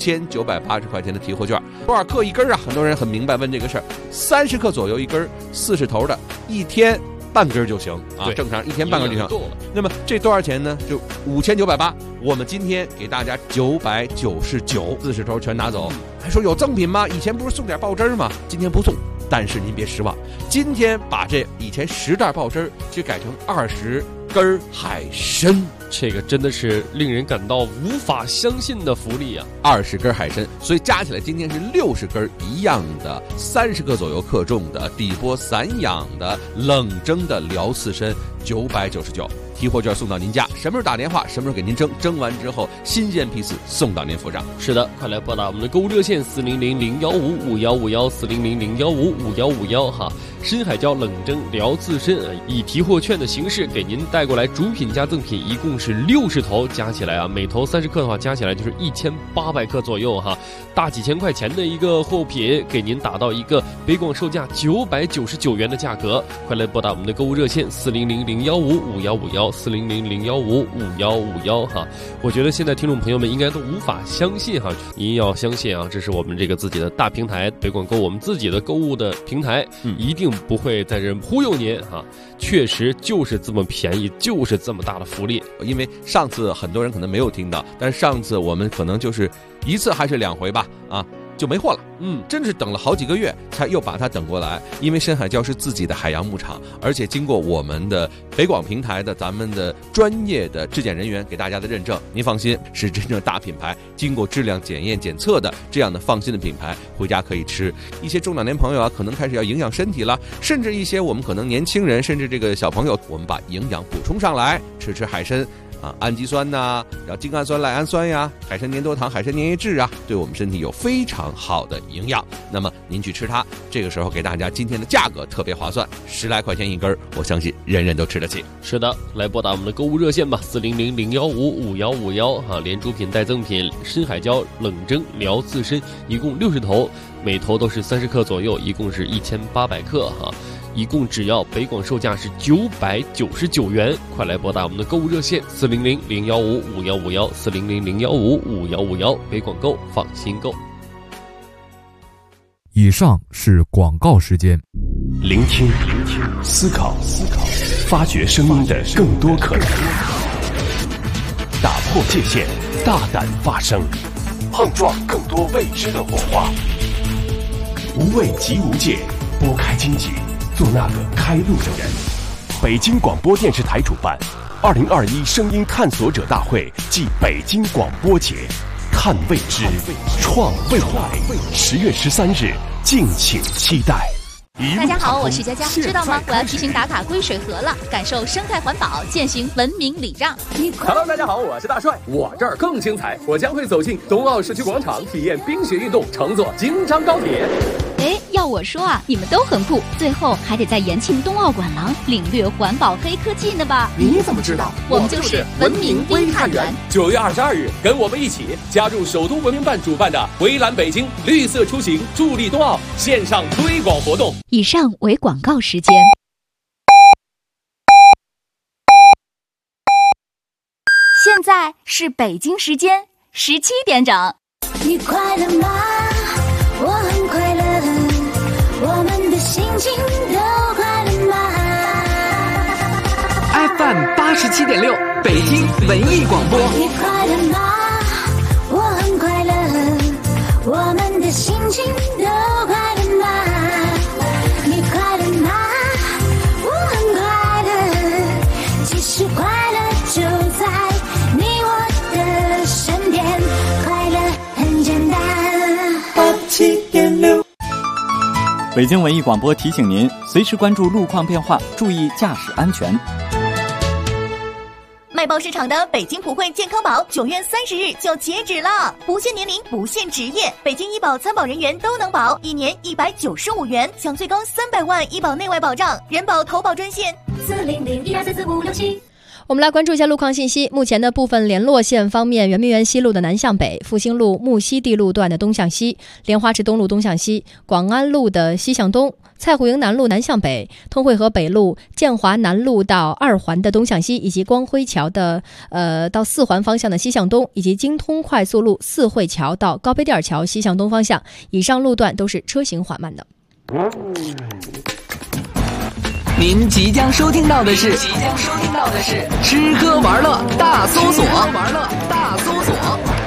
G: 5980块钱的提货券，多少克一根啊？很多人很明白问这个事儿，30克左右一根，40头的，一天半根就行啊，正常一天半根就行。那么这多少钱呢？就5980，我们今天给大家999，40头全拿走。还说有赠品吗？以前不是送点爆汁吗？今天不送，但是您别失望，今天把这以前10袋爆汁去改成20根海参。
D: 这个真的是令人感到无法相信的福利啊
G: ！20根海参，所以加起来今天是60根一样的，30克左右克重的底波散养的冷蒸的辽刺参，999。提货券送到您家，什么时候打电话，什么时候给您蒸完之后，新鲜批次送到您府上。
D: 是的，快来拨打我们的购物热线400-015-5151 400-015-5151哈。深海椒冷蒸辽刺参以提货券的形式给您带过来，主品加赠品一共是60头，加起来啊，每头30克的话，加起来就是1800克左右哈，大几千块钱的一个货品，给您打到一个北广售价999元的价格。快来拨打我们的购物热线400-015-5151 40001551551，400015551哈。我觉得现在听众朋友们应该都无法相信哈，您要相信啊，这是我们这个自己的大平台北广购，我们自己的购物的平台，一定不会在这忽悠您哈。确实就是这么便宜，就是这么大的福利。
M: 因为上次很多人可能没有听到，但是上次我们可能就是1次还是2回吧，就没货了。真是等了好几个月才又把它等过来。因为深海礁是自己的海洋牧场，而且经过我们的北广平台的咱们的专业的质检人员给大家的认证，您放心，是真正大品牌，经过质量检验检测的这样的放心的品牌，回家可以吃。一些中老年朋友啊，可能开始要营养身体了，甚至一些我们可能年轻人，甚至这个小朋友，我们把营养补充上来，吃海参。氨基酸呐，然后精氨酸、赖氨酸呀，海参粘多糖、海参粘液质啊，对我们身体有非常好的营养。那么您去吃它，这个时候给大家今天的价格特别划算，10来块钱一根，我相信人人都吃得起。
D: 是的，来拨打我们的购物热线吧，40001555151哈，连主品带赠品，深海礁冷蒸疗自身，一共60头，每头都是30克左右，一共是1800克哈。一共只要北广售价是999元，快来拨打我们的购物热线400015551，400015551，北广购放心购。
L: 以上是广告时间。
N: 聆听，思考，发掘声音的更多可能，打破界限，大胆发声，碰撞更多未知的火花。无畏即无界，拨开荆棘，做那个开路的人。北京广播电视台主办2021声音探索者大会暨北京广播节，看未知，创未来。10月13日，敬请期待。
C: 大家好，我是佳佳，知道吗？我要提醒打卡归水河了，感受生态环保，践行文明礼让。
O: Hello， 大家好，我是大帅，我这儿更精彩，我将会走进冬奥市区广场，体验冰雪运动，乘坐京张高铁。
C: 要我说啊，你们都很酷，最后还得在延庆冬奥馆廊领略环保黑科技呢吧？
O: 你怎么知道？
C: 我们就是文明微探员。
O: 9月22日，跟我们一起加入首都文明办主办的围栏北京绿色出行助力冬奥线上推广活动。
C: 以上为广告时间。现在是北京时间17点整。
H: 你快乐吗？我很快乐，我们的心情都快乐吗
K: ？FM 87.6，北京文艺广播。
H: 你快乐吗？我很快乐，我们的心情都快乐吗？你快乐吗？我很快乐，其实快乐就在你我的身边，快乐很简单。87.6，
I: 北京文艺广播提醒您，随时关注路况变化，注意驾驶安全。
J: 卖爆市场的北京普惠健康宝9月30日就截止了，不限年龄，不限职业，北京医保参保人员都能保，1年195元，享最高300万医保内外保障，人保投保专线40012444567。
P: 我们来关注一下路况信息。目前的部分联络线方面，圆明园西路的南向北，复兴路木樨地路段的东向西，莲花池东路东向西，广安路的西向东，蔡虎营南路南向北，通惠河北路建华南路到2环的东向西，以及光辉桥的到4环方向的西向东，以及京通快速路四惠桥到高碑店桥西向东方向，以上路段都是车行缓慢的。
K: 您即将收听到的是吃喝玩乐大搜索。